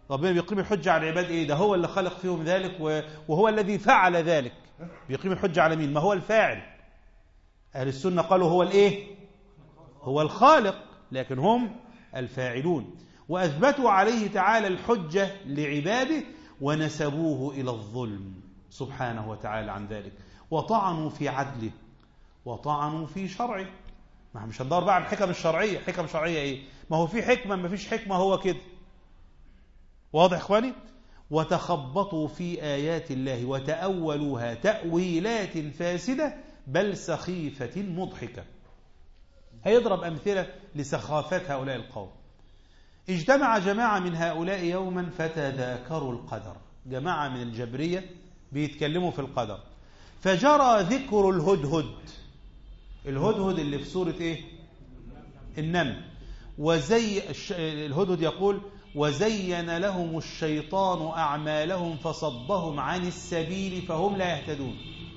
ربنا بيقيم الحجة على العباد إيه؟ ده هو اللي خلق فيهم ذلك وهو الذي فعل ذلك. بيقيم الحجة على مين؟ ما هو الفاعل. أهل السنة قالوا هو الإيه؟ هو الخالق، لكن هم الفاعلون. وأثبتوا عليه تعالى الحجة لعباده ونسبوه إلى الظلم سبحانه وتعالى عن ذلك، وطعنوا في عدله وطعنوا في شرعه. ما مش هندور بقى على الحكم الشرعية. حكم شرعية إيه؟ ما هو في حكمة، ما فيش حكمة، هو كده. واضح إخواني؟ وتخبطوا في آيات الله وتأولوها تأويلات فاسدة بل سخيفة مضحكة. هيضرب أمثلة لسخافات هؤلاء القوم. اجتمع جماعة من هؤلاء يوما فتذاكروا القدر. جماعة من الجبرية بيتكلموا في القدر، فجرى ذكر الهدهد. الهدهد اللي في سورة إيه؟ النمل. الهدهد يقول وزين لهم الشيطان أعمالهم فصدهم عن السبيل فهم لا يهتدون.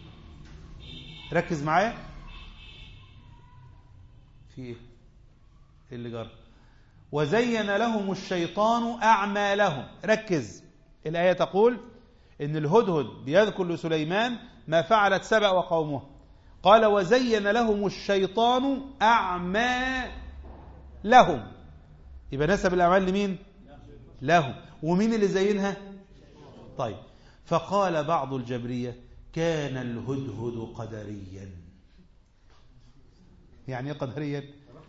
ركز معايا في إيه اللي جرى. وزين لهم الشيطان أعمالهم. ركز، الآية تقول إن الهدهد بيذكر لسليمان ما فعلت سبأ وقومه. قال وزين لهم الشيطان أعمالهم. يبقى نسب الأعمال لمين؟ لهم. ومين اللي زينها؟ طيب، فقال بعض الجبرية كان الهدهد قدريا. يعني ايه قدريا؟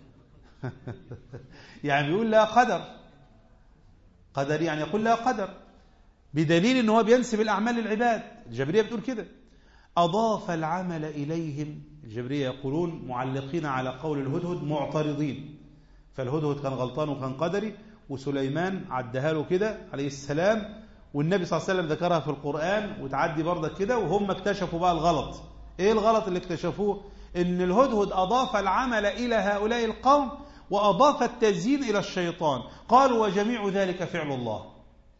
يعني بيقول لا قدر. قدر يعني يقول لا قدر، بدليل ان هو بينسب الأعمال للعباد. الجبرية بتقول كده. أضاف العمل إليهم. الجبرية يقولون معلقين على قول الهدهد معترضين. فالهدهد كان غلطان وكان قدري، وسليمان عدها له كده عليه السلام، والنبي صلى الله عليه وسلم ذكرها في القرآن وتعدي برضك كده، وهم اكتشفوا بقى الغلط. ايه الغلط اللي اكتشفوه؟ ان الهدهد أضاف العمل إلى هؤلاء القوم وأضاف التزيين إلى الشيطان. قالوا وجميع ذلك فعل الله.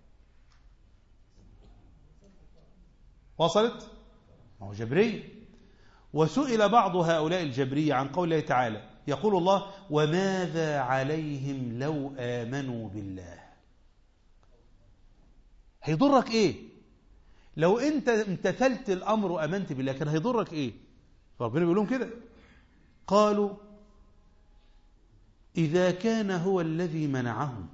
وصلت؟ هو جبري. وسئل بعض هؤلاء الجبرية عن قوله تعالى، يقول الله وماذا عليهم لو آمنوا بالله. هيضرك ايه لو انت امتثلت الامر وامنت بالله؟ كان هيضرك ايه؟ ربنا بيقول لهم كده. قالوا اذا كان هو الذي منعهم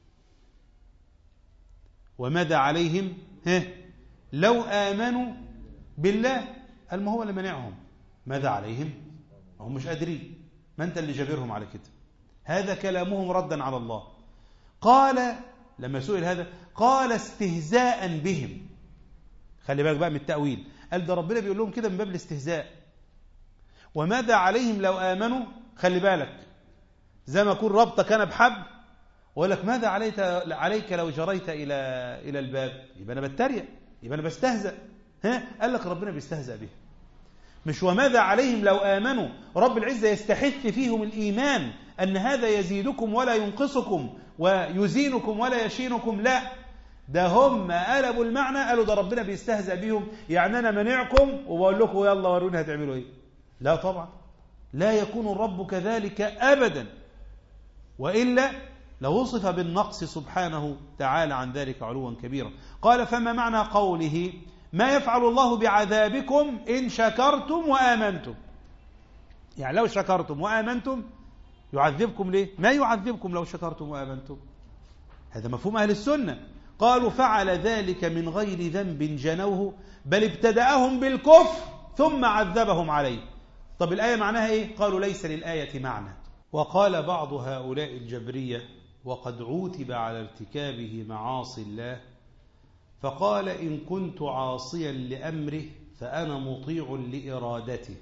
وماذا عليهم لو آمنوا بالله. قال ما هو اللي منعهم، ماذا عليهم؟ هم مش قادرين، ما انت اللي جابرهم على كده. هذا كلامهم ردا على الله. قال لما سئل هذا قال استهزاء بهم. خلي بالك بقى من التأويل. قال ده ربنا بيقول لهم كده من باب الاستهزاء. وماذا عليهم لو آمنوا؟ خلي بالك، زي ما يكون ربطك أنا بحبل وأقول لك ماذا عليك لو جريت إلى الباب. يبقى أنا بتريق، يبقى أنا بستهزأ. قال لك ربنا بيستهزأ به، مش وماذا عليهم لو آمنوا. رب العزة يستحث فيهم الإيمان، أن هذا يزيدكم ولا ينقصكم ويزينكم ولا يشينكم. لا، ده هم قلبوا المعنى، قالوا ده ربنا بيستهزأ بهم، يعني أنا منعكم وبقول لكم يلا وروني هتعملوا إيه. لا طبعا، لا يكون الرب كذلك أبدا، وإلا لوصف بالنقص سبحانه تعالى عن ذلك علوا كبيرا. قال فما معنى قوله ما يفعل الله بعذابكم إن شكرتم وآمنتم؟ يعني لو شكرتم وآمنتم يعذبكم ليه؟ ما يعذبكم لو شكرتم وآمنتم. هذا مفهوم أهل السنة. قالوا فعل ذلك من غير ذنب جنوه بل ابتدأهم بالكفر ثم عذبهم عليه. طب الآية معناها إيه؟ قالوا ليس للآية معنى. وقال بعض هؤلاء الجبرية وقد عوتب على ارتكابه معاصي الله، فقال إن كنت عاصيا لأمره فأنا مطيع لإرادته.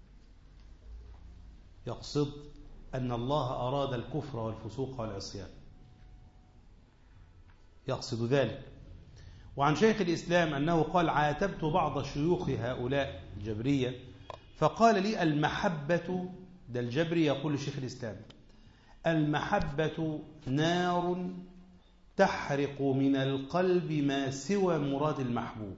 يقصد أن الله أراد الكفر والفسوق والعصيان، يقصد ذلك. وعن شيخ الإسلام أنه قال عاتبت بعض شيوخ هؤلاء الجبرية فقال لي المحبة، ده الجبري يقول لشيخ الإسلام، المحبة نار تحرق من القلب ما سوى مراد المحبوب.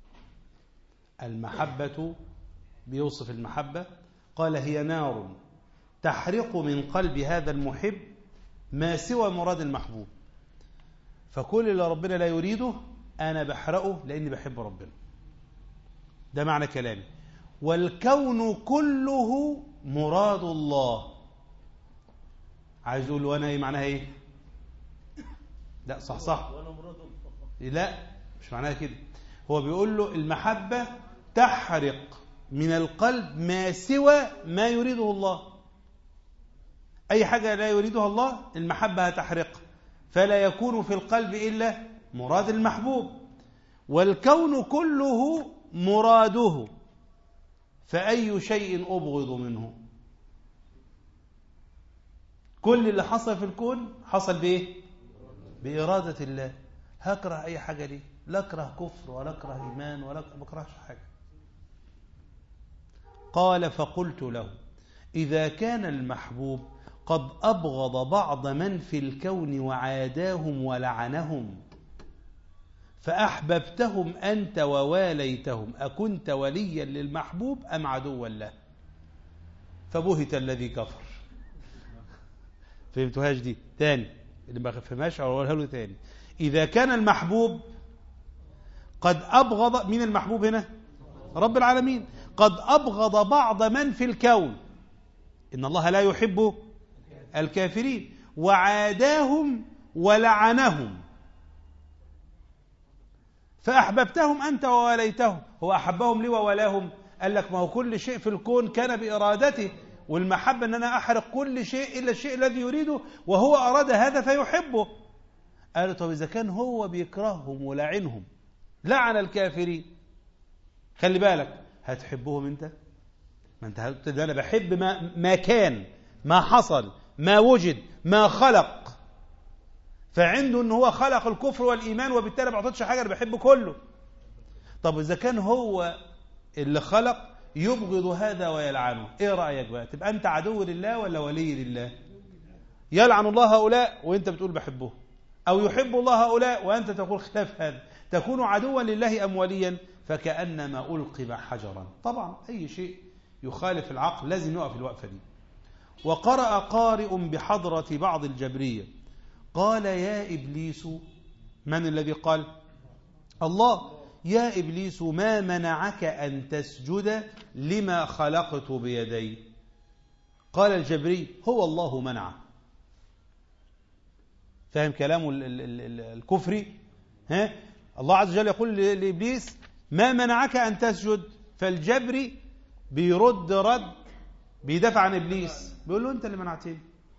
المحبة بيوصف المحبة، قال هي نار تحرق من قلب هذا المحب ما سوى مراد المحبوب. فكل اللي ربنا لا يريده أنا بحرقه لأني بحب ربنا. ده معنى كلامي. والكون كله مراد الله. عايز يقول وانا ايه معناها ايه؟ لا صح لا مش معناها كده. هو بيقول له المحبة تحرق من القلب ما سوى ما يريده الله. أي حاجة لا يريدها الله المحبة هتحرق، فلا يكون في القلب إلا مراد المحبوب. والكون كله مراده، فأي شيء أبغض منه؟ كل اللي حصل في الكون حصل بإيه؟ بإرادة الله. هكره أي حاجة ليه؟ لا أكره كفر ولا أكره إيمان ولا بكرهش حاجة. قال فقلت له إذا كان المحبوب قد أبغض بعض من في الكون وعاداهم ولعنهم فأحببتهم أنت وواليتهم، أكنت وليا للمحبوب أم عدوا له؟ فبهت الذي كفر. فهمتوهاش دي؟ تاني اللي ما فهمهاش أقولها له تاني. إذا كان المحبوب قد أبغض، من المحبوب هنا؟ رب العالمين. قد أبغض بعض من في الكون، إن الله لا يحب الكافرين، وعاداهم ولعنهم فأحببتهم أنت ووليتهم. هو أحبهم لي وولاهم؟ قال لك ما هو كل شيء في الكون كان بإرادته، والمحبة أن أنا أحرق كل شيء إلا الشيء الذي يريده، وهو أراد هذا فيحبه. قالوا طب إذا كان هو بيكرههم ولعنهم، لعن الكافرين، خلي بالك هتحبهم أنت؟ ما أنت ده أنا بحب ما كان، ما حصل، ما وجد، ما خلق. فعنده أنه هو خلق الكفر والإيمان، وبالتالي ما أعطتش حاجة، أنا بحب كله. طب إذا كان هو اللي خلق يبغض هذا ويلعنه، إيه رأيك بقى؟ تبقى أنت عدو لله ولا ولي لله؟ يلعن الله هؤلاء وأنت بتقول بحبه، أو يحب الله هؤلاء وأنت تقول خلاف هذا، تكون عدوا لله أم وليا؟ فكأنما ألقم حجرا. طبعا أي شيء يخالف العقل لازم يقف الوقفة دي. وقرأ قارئ بحضرة بعض الجبرية قال يا إبليس، من الذي قال؟ الله. يا إبليس ما منعك أن تسجد لما خلقت بيدي؟ قال الجبري هو الله منعه. فاهم كلامه الكفري؟ ها؟ الله عز وجل يقول لإبليس ما منعك أن تسجد، فالجبري بيرد رد بيدافع عن إبليس، بيقول له أنت اللي منعتني،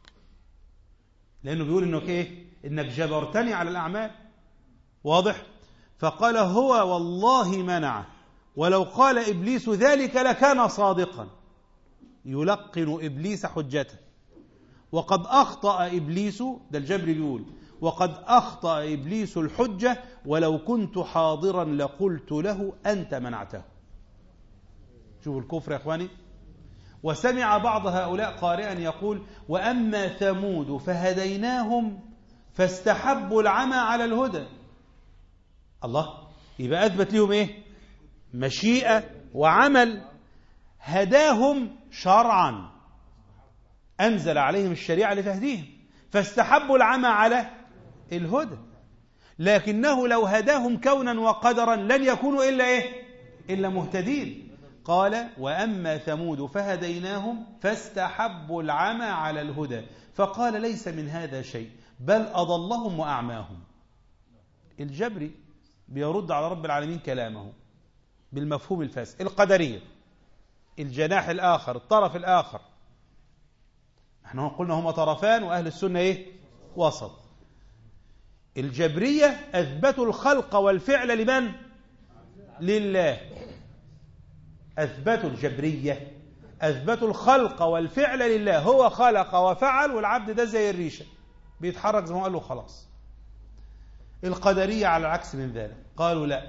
لأنه بيقول إنك إيه؟ إنك جبرتني على الأعمال. واضح؟ فقال هو والله منعه، ولو قال إبليس ذلك لكان صادقا. يلقن إبليس حجته. وقد أخطأ إبليس، ده الجبري بيقول وقد أخطأ إبليس الحجة، ولو كنت حاضرا لقلت له أنت منعته. شوفوا الكفر يا أخواني. وسمع بعض هؤلاء قارئا يقول وأما ثمود فهديناهم فاستحبوا العمى على الهدى. الله، يبقى أثبت لهم إيه؟ مشيئة وعمل. هداهم شرعا، أنزل عليهم الشريعة لتهديهم، فاستحبوا العمى على الهدى. لكنه لو هداهم كونا وقدرا لن يكونوا إلا إيه؟ إلا مهتدين. قال وأما ثمود فهديناهم فاستحبوا العمى على الهدى، فقال ليس من هذا شيء بل أضلهم وأعماهم. الجبري بيرد على رب العالمين كلامه بالمفهوم الفاسد. القدرية الجناح الآخر، الطرف الآخر. احنا قلنا هما طرفان، وأهل السنة إيه؟ وسط. الجبرية أثبتوا الخلق والفعل لمن؟ لله. أثبتوا الجبرية أثبتوا الخلق والفعل لله، هو خلق وفعل، والعبد ده زي الريشة بيتحرك زي ما قال له خلاص. القدرية على العكس من ذلك، قالوا لا،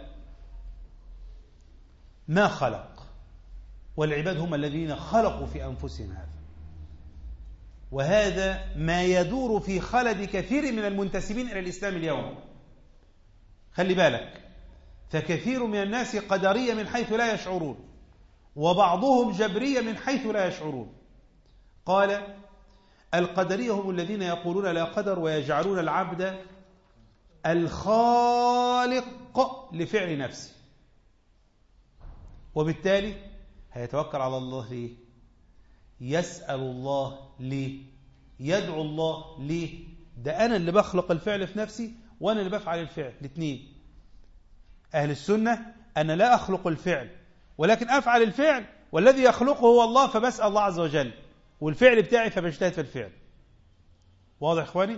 ما خلق، والعباد هم الذين خلقوا في أنفسهم هذا. وهذا ما يدور في خلد كثير من المنتسبين إلى الإسلام اليوم. خلي بالك، فكثير من الناس قدرية من حيث لا يشعرون، وبعضهم جبرية من حيث لا يشعرون. قال القدرية هم الذين يقولون لا قدر، ويجعلون العبد الخالق لفعل نفسه، وبالتالي هيتوكل على الله ليه؟ يسأل الله ليه؟ يدعو الله ليه؟ ده أنا اللي بخلق الفعل في نفسي وأنا اللي بفعل الفعل، الاثنين. أهل السنة أنا لا أخلق الفعل ولكن أفعل الفعل، والذي يخلقه هو الله، فبسأل الله عز وجل، والفعل بتاعي فبجتهد في الفعل. واضح إخواني؟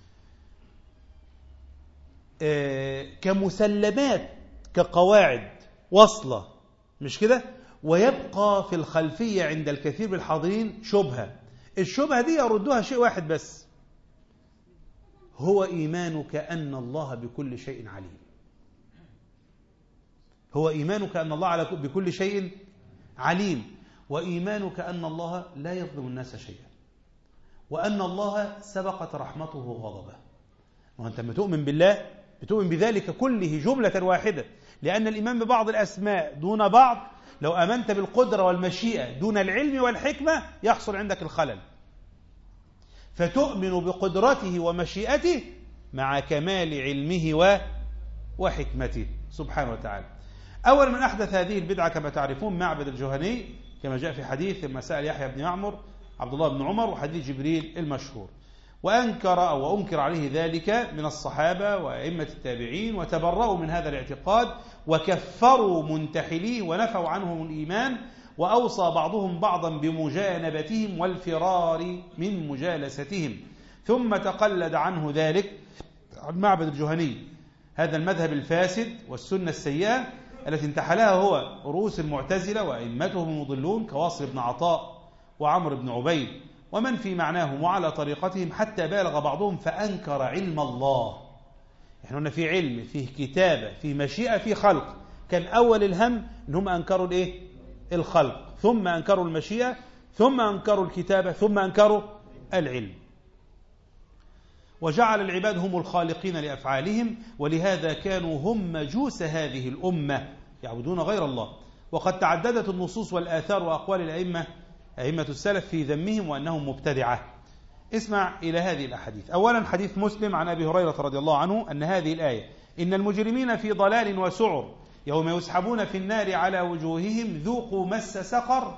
كمسلمات كقواعد وصلة، مش كده؟ ويبقى في الخلفية عند الكثير من الحاضرين شبهة. الشبهة دي يردها شيء واحد بس، هو إيمانك أن الله بكل شيء عليم. هو إيمانك أن الله بكل شيء عليم، وإيمانك أن الله لا يظلم الناس شيئا، وأن الله سبقت رحمته وغضبه. وأنت لما تؤمن بالله بتؤمن بذلك كله جملة واحدة، لأن الإيمان ببعض الأسماء دون بعض، لو آمنت بالقدرة والمشيئة دون العلم والحكمة يحصل عندك الخلل. فتؤمن بقدرته ومشيئته مع كمال علمه وحكمته سبحانه وتعالى. أول من أحدث هذه البدعة كما تعرفون معبد الجهني، كما جاء في حديث لما سأل يحيى بن معمر عبد الله بن عمر، وحديث جبريل المشهور. وأنكر عليه ذلك من الصحابة وأئمة التابعين، وتبرؤوا من هذا الاعتقاد وكفروا منتحليه ونفوا عنهم الإيمان، وأوصى بعضهم بعضا بمجانبتهم والفرار من مجالستهم. ثم تقلد عنه ذلك عن معبد الجهني هذا المذهب الفاسد والسنة السيئة التي انتحلها هو رؤوس المعتزلة وأئمتهم المضلون كواصل بن عطاء وعمر بن عبيد ومن في معناهم وعلى طريقتهم، حتى بالغ بعضهم فأنكر علم الله. احنا قلنا في علم، فيه كتابة، فيه مشيئة، فيه خلق. كان أول الهم أنهم أنكروا الإيه؟ الخلق، ثم أنكروا المشيئة، ثم أنكروا الكتابة، ثم أنكروا العلم. وجعل العباد هم الخالقين لأفعالهم، ولهذا كانوا هم مجوس هذه الأمة يعبدون غير الله. وقد تعددت النصوص والآثار وأقوال أئمة السلف في ذمهم وأنهم مبتدعة. اسمع إلى هذه الأحاديث. أولا حديث مسلم عن أبي هريرة رضي الله عنه أن هذه الآية إن المجرمين في ضلال وسعر يوم يسحبون في النار على وجوههم ذوقوا مس سقر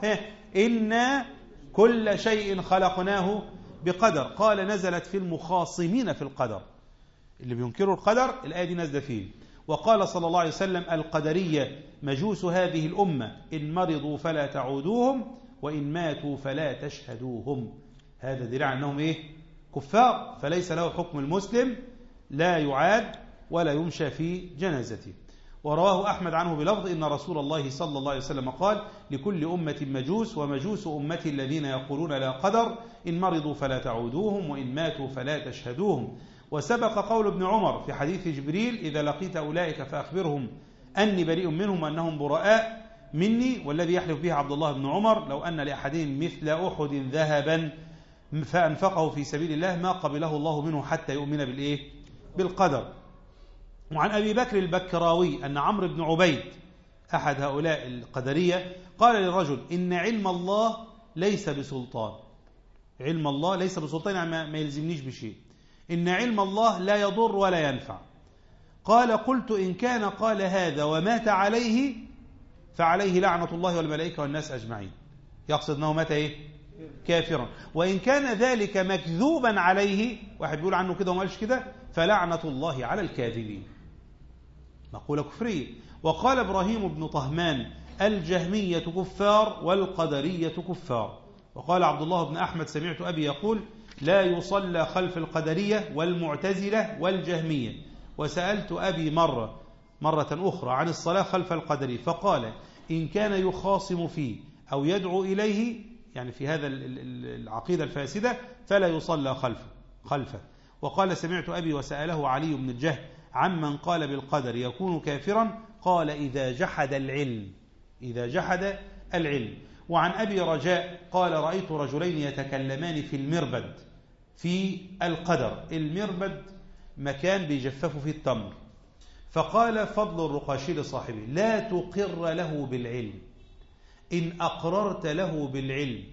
إنا كل شيء خلقناه بقدر. قال نزلت في المخاصمين في القدر، اللي بينكروا القدر الآية دي نازلة فيه. وقال صلى الله عليه وسلم القدرية مجوس هذه الأمة، إن مرضوا فلا تعودوهم وإن ماتوا فلا تشهدوهم. هذا دليل أنهم إيه؟ كفار، فليس له حكم المسلم، لا يعاد ولا يمشى في جنازته. ورواه أحمد عنه بلفظ إن رسول الله صلى الله عليه وسلم قال لكل أمة مجوس ومجوس أمتي الذين يقولون لا قدر، إن مرضوا فلا تعودوهم وإن ماتوا فلا تشهدوهم. وسبق قول ابن عمر في حديث جبريل إذا لقيت أولئك فأخبرهم أني بريء منهم وأنهم براء مني، والذي يحلف به عبد الله بن عمر لو أن لأحدهم مثل أحد ذهبا فأنفقه في سبيل الله ما قبله الله منه حتى يؤمن بالإيه؟ بالقدر. وعن أبي بكر البكراوي أن عمرو بن عبيد أحد هؤلاء القدرية قال للرجل إن علم الله ليس بسلطان. علم الله ليس بسلطان يعني ما يلزمنيش بشيء. إن علم الله لا يضر ولا ينفع. قال قلت إن كان قال هذا ومات عليه فعليه لعنة الله والملائكة والناس أجمعين. يقصد أنه مات إيه؟ كافرا. وإن كان ذلك مكذوبا عليه، واحد بيقول عنه كده وما قالش كده، فلعنة الله على الكاذبين. مقولة كفرية. وقال إبراهيم بن طهمان الجهمية كفار والقدرية كفار. وقال عبد الله بن أحمد سمعت أبي يقول لا يصلى خلف القدرية والمعتزلة والجهمية. وسألت أبي مرة أخرى عن الصلاة خلف القدري فقال إن كان يخاصم فيه أو يدعو إليه، يعني في هذا العقيدة الفاسدة، فلا يصلى خلفه. وقال سمعت أبي وسأله علي بن الجهل عمن قال بالقدر يكون كافرا، قال إذا جحد العلم. وعن أبي رجاء قال رأيت رجلين يتكلمان في المربد في القدر. المربد مكان بيجففوا فيه التمر. فقال فضل الرقاشي لصاحبه لا تقر له بالعلم، إن أقررت له بالعلم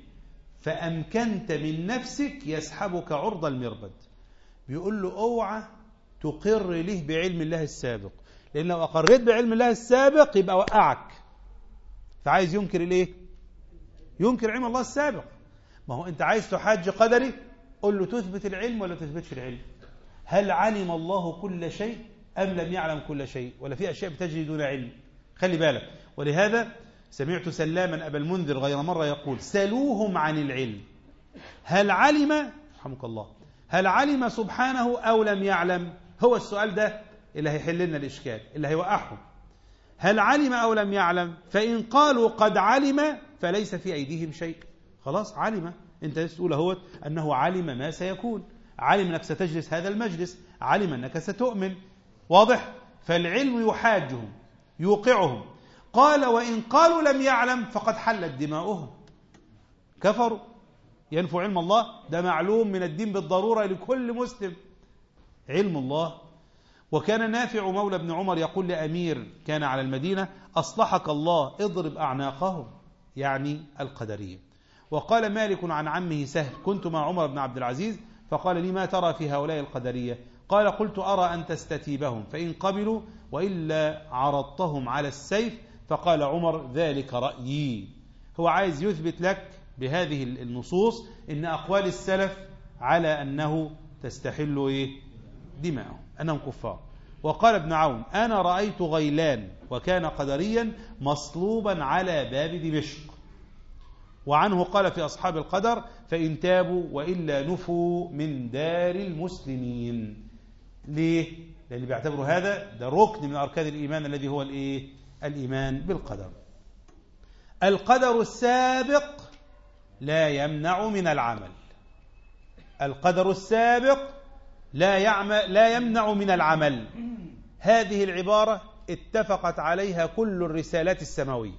فأمكنت من نفسك يسحبك عرض المربد. بيقول له اوعى تقر له بعلم الله السابق، لأن لو أقريت بعلم الله السابق يبقى وقعك. فعايز ينكر الإيه؟ ينكر علم الله السابق. ما هو أنت عايز تحاج قدري، قل له تثبت العلم ولا تثبتش العلم؟ هل علم الله كل شيء أم لم يعلم كل شيء؟ ولا في أشياء بتجري دون علم؟ خلي بالك. ولهذا سمعت سلاما أبا المنذر غير مرة يقول: سلوهم عن العلم، هل علم رحمك الله هل علم سبحانه أو لم يعلم؟ هو السؤال ده اللي هيحل لنا الإشكال، اللي هيوقعهم. هل علم أو لم يعلم؟ فإن قالوا قد علم فليس في أيديهم شيء. خلاص علم، أنت تقول هو أنه علم ما سيكون، علم أنك ستجلس هذا المجلس، علم أنك ستؤمن. واضح؟ فالعلم يحاجهم يوقعهم. قال: وإن قالوا لم يعلم فقد حلت دماؤهم، كفروا، ينفوا علم الله. ده معلوم من الدين بالضرورة لكل مسلم، علم الله. وكان نافع مولى ابن عمر يقول لأمير كان على المدينة: أصلحك الله اضرب أعناقهم، يعني القدرية. وقال مالك عن عمه سهل: كنت مع عمر بن عبد العزيز فقال لي: ما ترى في هؤلاء القدرية؟ قال: قلت: أرى أن تستتيبهم، فإن قبلوا وإلا عرضتهم على السيف. فقال عمر: ذلك رأيي. هو عايز يثبت لك بهذه النصوص إن أقوال السلف على أنه تستحل دماءهم، أنهم كفار. وقال ابن عون: أنا رأيت غيلان وكان قدريا مصلوبا على باب دمشق. وعنه قال في أصحاب القدر: فإن تابوا وإلا نفوا من دار المسلمين. ليه؟ لأن بيعتبروا هذا ده ركن من أركان الإيمان الذي هو الإيمان بالقدر. القدر السابق لا يمنع من العمل. القدر السابق لا يمنع من العمل. هذه العبارة اتفقت عليها كل الرسالات السماوية،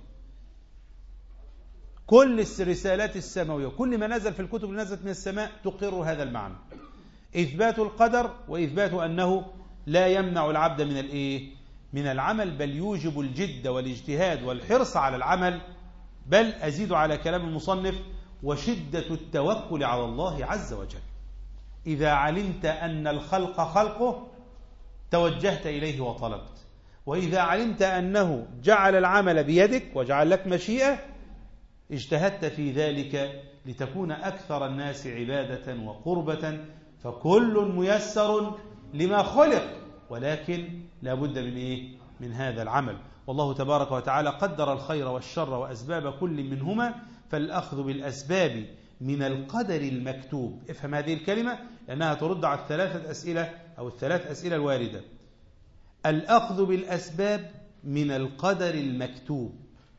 كل الرسالات السماوية، كل ما نزل في الكتب اللي نزلت من السماء تقر هذا المعنى، إثبات القدر وإثبات أنه لا يمنع العبد من العمل، بل يوجب الجد والاجتهاد والحرص على العمل. بل أزيد على كلام المصنف: وشدة التوكل على الله عز وجل. إذا علمت أن الخلق خلقه توجهت إليه وطلبت، وإذا علمت أنه جعل العمل بيدك وجعل لك مشيئة اجتهدت في ذلك لتكون أكثر الناس عبادة وقربة. فكل ميسر لما خلق، ولكن لا بد من هذا العمل. والله تبارك وتعالى قدر الخير والشر وأسباب كل منهما، فالأخذ بالأسباب من القدر المكتوب. افهم هذه الكلمة لأنها ترد على الثلاث أسئلة الواردة. الأخذ بالأسباب من القدر المكتوب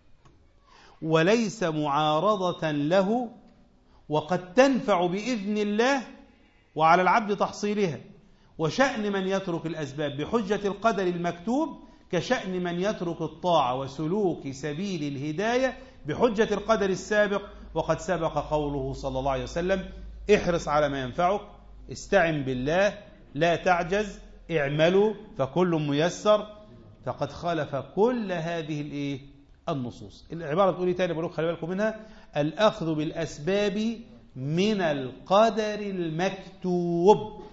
وليس معارضة له، وقد تنفع بإذن الله وعلى العبد تحصيلها. وشأن من يترك الأسباب بحجة القدر المكتوب كشأن من يترك الطاعة وسلوك سبيل الهداية بحجة القدر السابق. وقد سبق قوله صلى الله عليه وسلم: احرص على ما ينفعك، استعن بالله، لا تعجز، اعملوا فكل ميسر. فقد خالف كل هذه النصوص. العبارة بتقول تاني، بقول خلي بالكم منها: الأخذ بالأسباب من القدر المكتوب.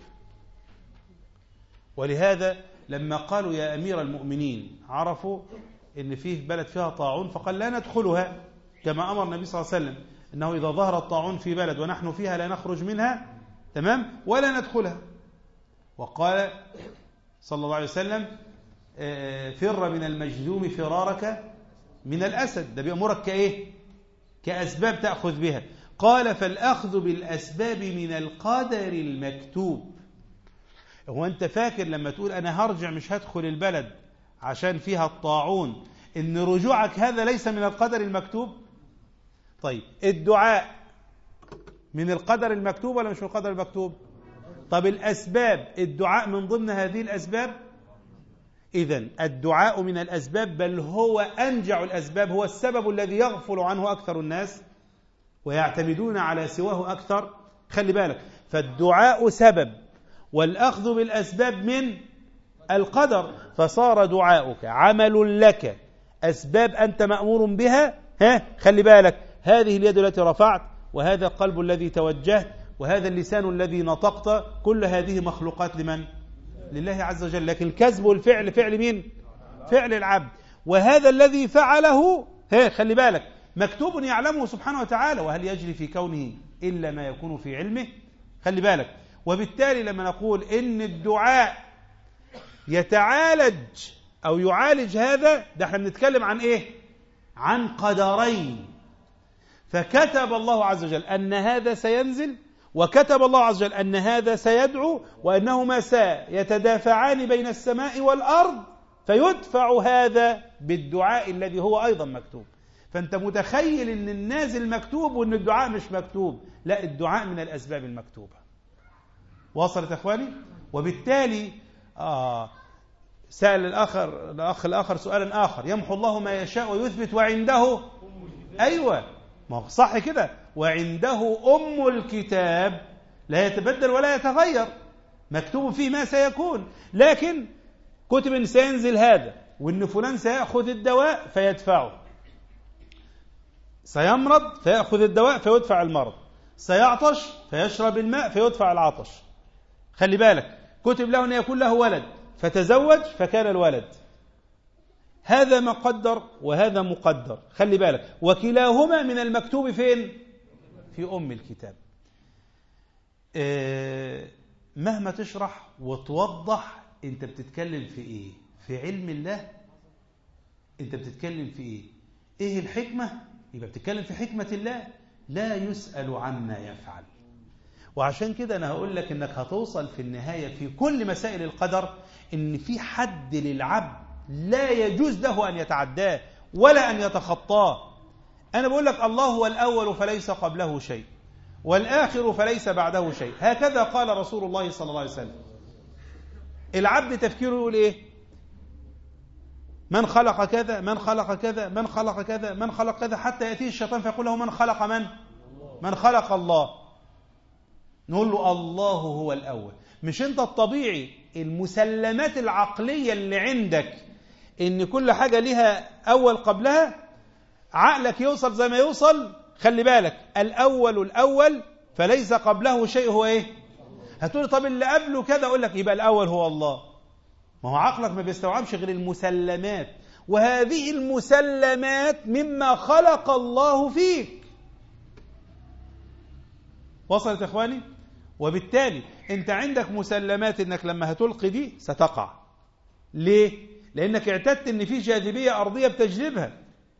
ولهذا لما قالوا يا أمير المؤمنين، عرفوا إن فيه بلد فيها طاعون فقال: لا ندخلها، كما أمر النبي صلى الله عليه وسلم أنه إذا ظهر الطاعون في بلد ونحن فيها لا نخرج منها، تمام، ولا ندخلها. وقال صلى الله عليه وسلم: فر من المجذوم فرارك من الأسد. ده بيأمرك كأسباب تأخذ بها. قال: فالأخذ بالأسباب من القدر المكتوب. هو أنت فاكر لما تقول أنا هرجع مش هدخل البلد عشان فيها الطاعون إن رجوعك هذا ليس من القدر المكتوب؟ طيب الدعاء من القدر المكتوب ولا مش من القدر المكتوب؟ طب الأسباب، الدعاء من ضمن هذه الأسباب؟ إذن الدعاء من الأسباب، بل هو أنجع الأسباب، هو السبب الذي يغفل عنه أكثر الناس ويعتمدون على سواه أكثر. خلي بالك، فالدعاء سبب والأخذ بالأسباب من القدر، فصار دعاؤك عمل لك، أسباب أنت مأمور بها. خلي بالك، هذه اليد التي رفعت، وهذا القلب الذي توجهت، وهذا اللسان الذي نطقت، كل هذه مخلوقات لمن؟ لله عز وجل، لكن الكسب والفعل فعل مين؟ فعل العبد. وهذا الذي فعله خلي بالك مكتوب يعلمه سبحانه وتعالى، وهل يجري في كونه إلا ما يكون في علمه؟ خلي بالك. وبالتالي لما نقول إن الدعاء يتعالج أو يعالج هذا، ده احنا بنتكلم عن إيه؟ عن قدرين. فكتب الله عز وجل أن هذا سينزل، وكتب الله عز وجل أن هذا سيدعو، وأنهما سيتدافعان بين السماء والأرض، فيدفع هذا بالدعاء الذي هو أيضا مكتوب. فأنت متخيل أن النازل مكتوب وأن الدعاء مش مكتوب، لا، الدعاء من الأسباب المكتوبة. وصلت أخواني؟ وبالتالي سأل الأخ الآخر سؤالا آخر: يمحو الله ما يشاء ويثبت وعنده، أيوة، ما هو صح كده، وعنده أم الكتاب لا يتبدل ولا يتغير، مكتوب فيه ما سيكون، لكن كتب إن سينزل هذا، وإن فلان سيأخذ الدواء فيدفعه، سيمرض فيأخذ الدواء فيدفع المرض، سيعطش فيشرب الماء فيدفع العطش. خلي بالك، كتب له أن يكون له ولد فتزوج فكان الولد. هذا مقدر وهذا مقدر، خلي بالك، وكلاهما من المكتوب فين؟ في أم الكتاب. مهما تشرح وتوضح أنت بتتكلم في إيه؟ في علم الله. أنت بتتكلم في إيه؟ إيه الحكمة؟ يبقى بتتكلم في حكمة الله، لا يسأل عما يفعل. وعشان كده أنا هقول لك إنك هتوصل في النهاية في كل مسائل القدر إن في حد للعبد لا يجوز له أن يتعداه ولا أن يتخطاه. أنا بقول لك الله هو الأول فليس قبله شيء، والآخر فليس بعده شيء، هكذا قال رسول الله صلى الله عليه وسلم. العبد تفكيره يقول إيه؟ من خلق كذا، من خلق كذا، من خلق كذا، من خلق كذا، حتى يأتيه الشيطان فيقول له: من خلق من؟ من خلق الله. نقول له: الله هو الأول. مش أنت الطبيعي المسلمات العقلية اللي عندك إن كل حاجة لها أول قبلها، عقلك يوصل زي ما يوصل. خلي بالك، الأول فليس قبله شيء، هو إيه؟ هتقول طب اللي قبله كذا، أقول لك يبقى الأول هو الله. ما هو عقلك ما بيستوعبش غير المسلمات، وهذه المسلمات مما خلق الله فيك. وصلت يا إخواني؟ وبالتالي أنت عندك مسلمات إنك لما هتلقي دي ستقع. ليه؟ لأنك اعتدت إن في جاذبية أرضية بتجذبها.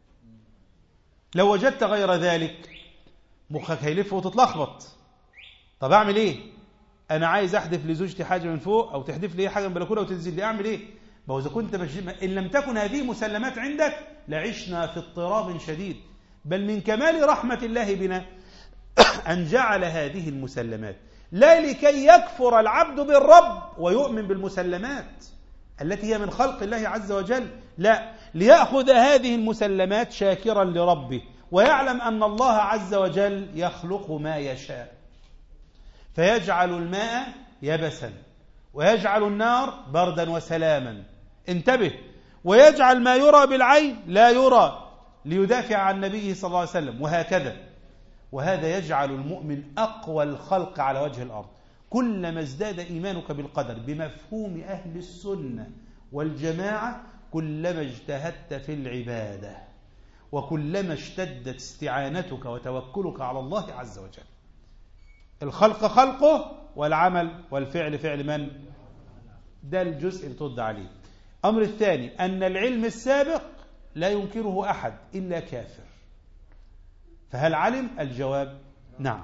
لو وجدت غير ذلك مخك هيلف وتتلخبط. طب أعمل إيه؟ أنا عايز أحدف لزوجتي حاجة من فوق، أو تحدف لي حاجة من بلكونة وتنزل لي، أعمل إيه؟ ما هو إذا كنت إن لم تكن هذه مسلمات عندك لعشنا في اضطراب شديد. بل من كمال رحمة الله بنا أن جعل هذه المسلمات لا لكي يكفر العبد بالرب ويؤمن بالمسلمات التي هي من خلق الله عز وجل، لا، ليأخذ هذه المسلمات شاكرا لربه، ويعلم أن الله عز وجل يخلق ما يشاء، فيجعل الماء يبسا، ويجعل النار بردا وسلاما، انتبه، ويجعل ما يرى بالعين لا يرى ليدافع عن نبيه صلى الله عليه وسلم، وهكذا. وهذا يجعل المؤمن أقوى الخلق على وجه الأرض. كلما ازداد إيمانك بالقدر بمفهوم أهل السنة والجماعة، كلما اجتهدت في العبادة، وكلما اشتدت استعانتك وتوكلك على الله عز وجل. الخلق خلقه، والعمل والفعل فعل من؟ ده الجزء اللي ترد عليه. أمر الثاني أن العلم السابق لا ينكره أحد إلا كافر. فهل علم؟ الجواب نعم.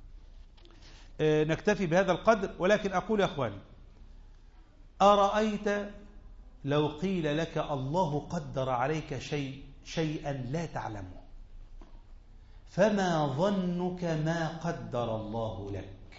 نكتفي بهذا القدر، ولكن أقول يا أخواني: أرأيت لو قيل لك الله قدر عليك شيئا لا تعلمه، فما ظنك ما قدر الله لك؟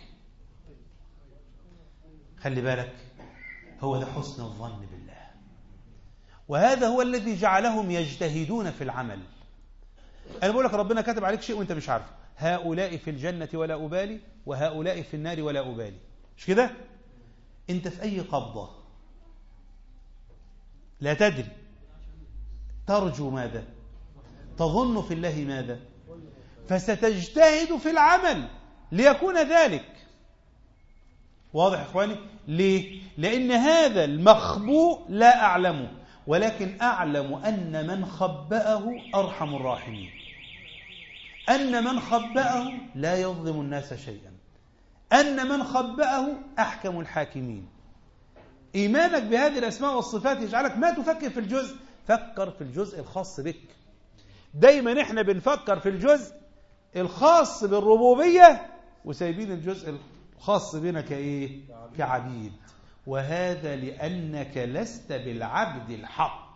خلي بالك، هو ده حسن الظن بالله، وهذا هو الذي جعلهم يجتهدون في العمل. أنا بقول لك ربنا كتب عليك شيء وأنت مش عارفه، هؤلاء في الجنة ولا أبالي، وهؤلاء في النار ولا أبالي، مش كده؟ أنت في أي قبضة لا تدري، ترجو ماذا؟ تظن في الله ماذا؟ فستجتهد في العمل ليكون ذلك. واضح يا إخواني؟ ليه؟ لأن هذا المخبوء لا أعلمه، ولكن أعلم أن من خبأه أرحم الراحمين، أن من خبأه لا يظلم الناس شيئا، أن من خبأه أحكم الحاكمين. إيمانك بهذه الأسماء والصفات يجعلك ما تفكر في الجزء، فكر في الجزء الخاص بك. دايما إحنا بنفكر في الجزء الخاص بالربوبية وسايبين الجزء الخاص بنا كإيه؟ كعبيد. وهذا لأنك لست بالعبد الحق.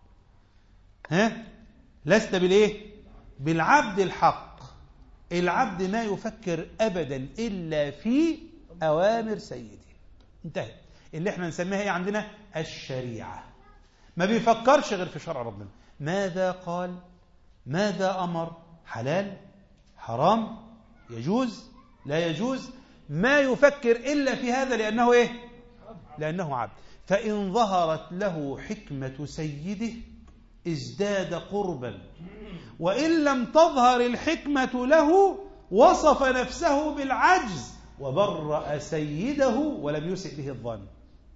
لست بالإيه؟ بالعبد الحق. العبد ما يفكر أبدا إلا في أوامر سيده، انتهت. اللي احنا نسميها ايه عندنا؟ الشريعة. ما بيفكرش غير في شرع ربنا، ماذا قال، ماذا أمر، حلال، حرام، يجوز، لا يجوز. ما يفكر إلا في هذا لأنه إيه؟ لأنه عبد. فإن ظهرت له حكمة سيده ازداد قربا، وإن لم تظهر الحكمة له وصف نفسه بالعجز وبرأ سيده ولم يسئ به الظن.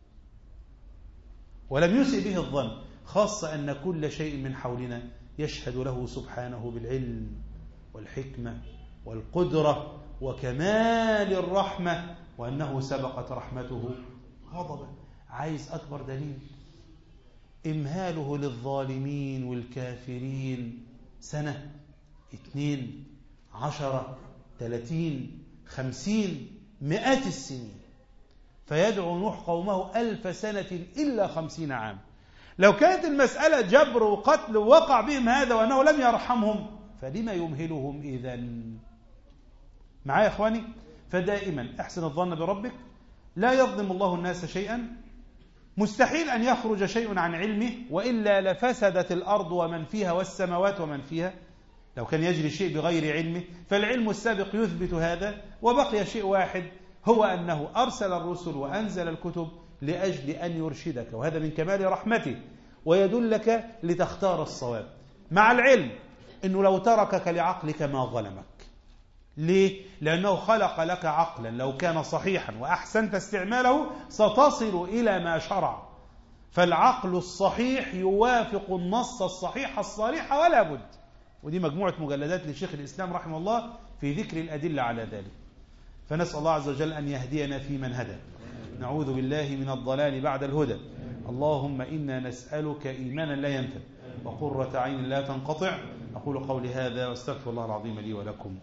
ولم يسئ به الظن، خاصة أن كل شيء من حولنا يشهد له سبحانه بالعلم والحكمة والقدرة وكمال الرحمة، وأنه سبقت رحمته غضبا. عايز أكبر دليل؟ إمهاله للظالمين والكافرين 1 2 10 30 50 100 السنين، فيدعو نوح قومه 1000 سنة إلا 50 عام. لو كانت المسألة جبر وقتل ووقع بهم هذا وأنه لم يرحمهم، فلما يمهلهم إذن؟ معايا يا إخواني؟ فدائما احسن الظن بربك، لا يظلم الله الناس شيئا، مستحيل أن يخرج شيء عن علمه، وإلا لفسدت الأرض ومن فيها والسماوات ومن فيها، لو كان يجري شيء بغير علمه. فالعلم السابق يثبت هذا، وبقي شيء واحد، هو أنه أرسل الرسل وأنزل الكتب لأجل أن يرشدك، وهذا من كمال رحمته، ويدلك لتختار الصواب، مع العلم أنه لو تركك لعقلك ما ظلمك. ليه؟ لأنه خلق لك عقلا لو كان صحيحا وأحسنت استعماله ستصل إلى ما شرع. فالعقل الصحيح يوافق النص الصحيح الصريح ولا بد. ودي مجموعة مجلدات لشيخ الإسلام رحمه الله في ذكر الأدلة على ذلك. فنسأل الله عز وجل أن يهدينا في من هدى، نعوذ بالله من الضلال بعد الهدى. اللهم إنا نسألك إيمانا لا ينفد وقرة عين لا تنقطع. أقول قولي هذا واستغفر الله العظيم لي ولكم.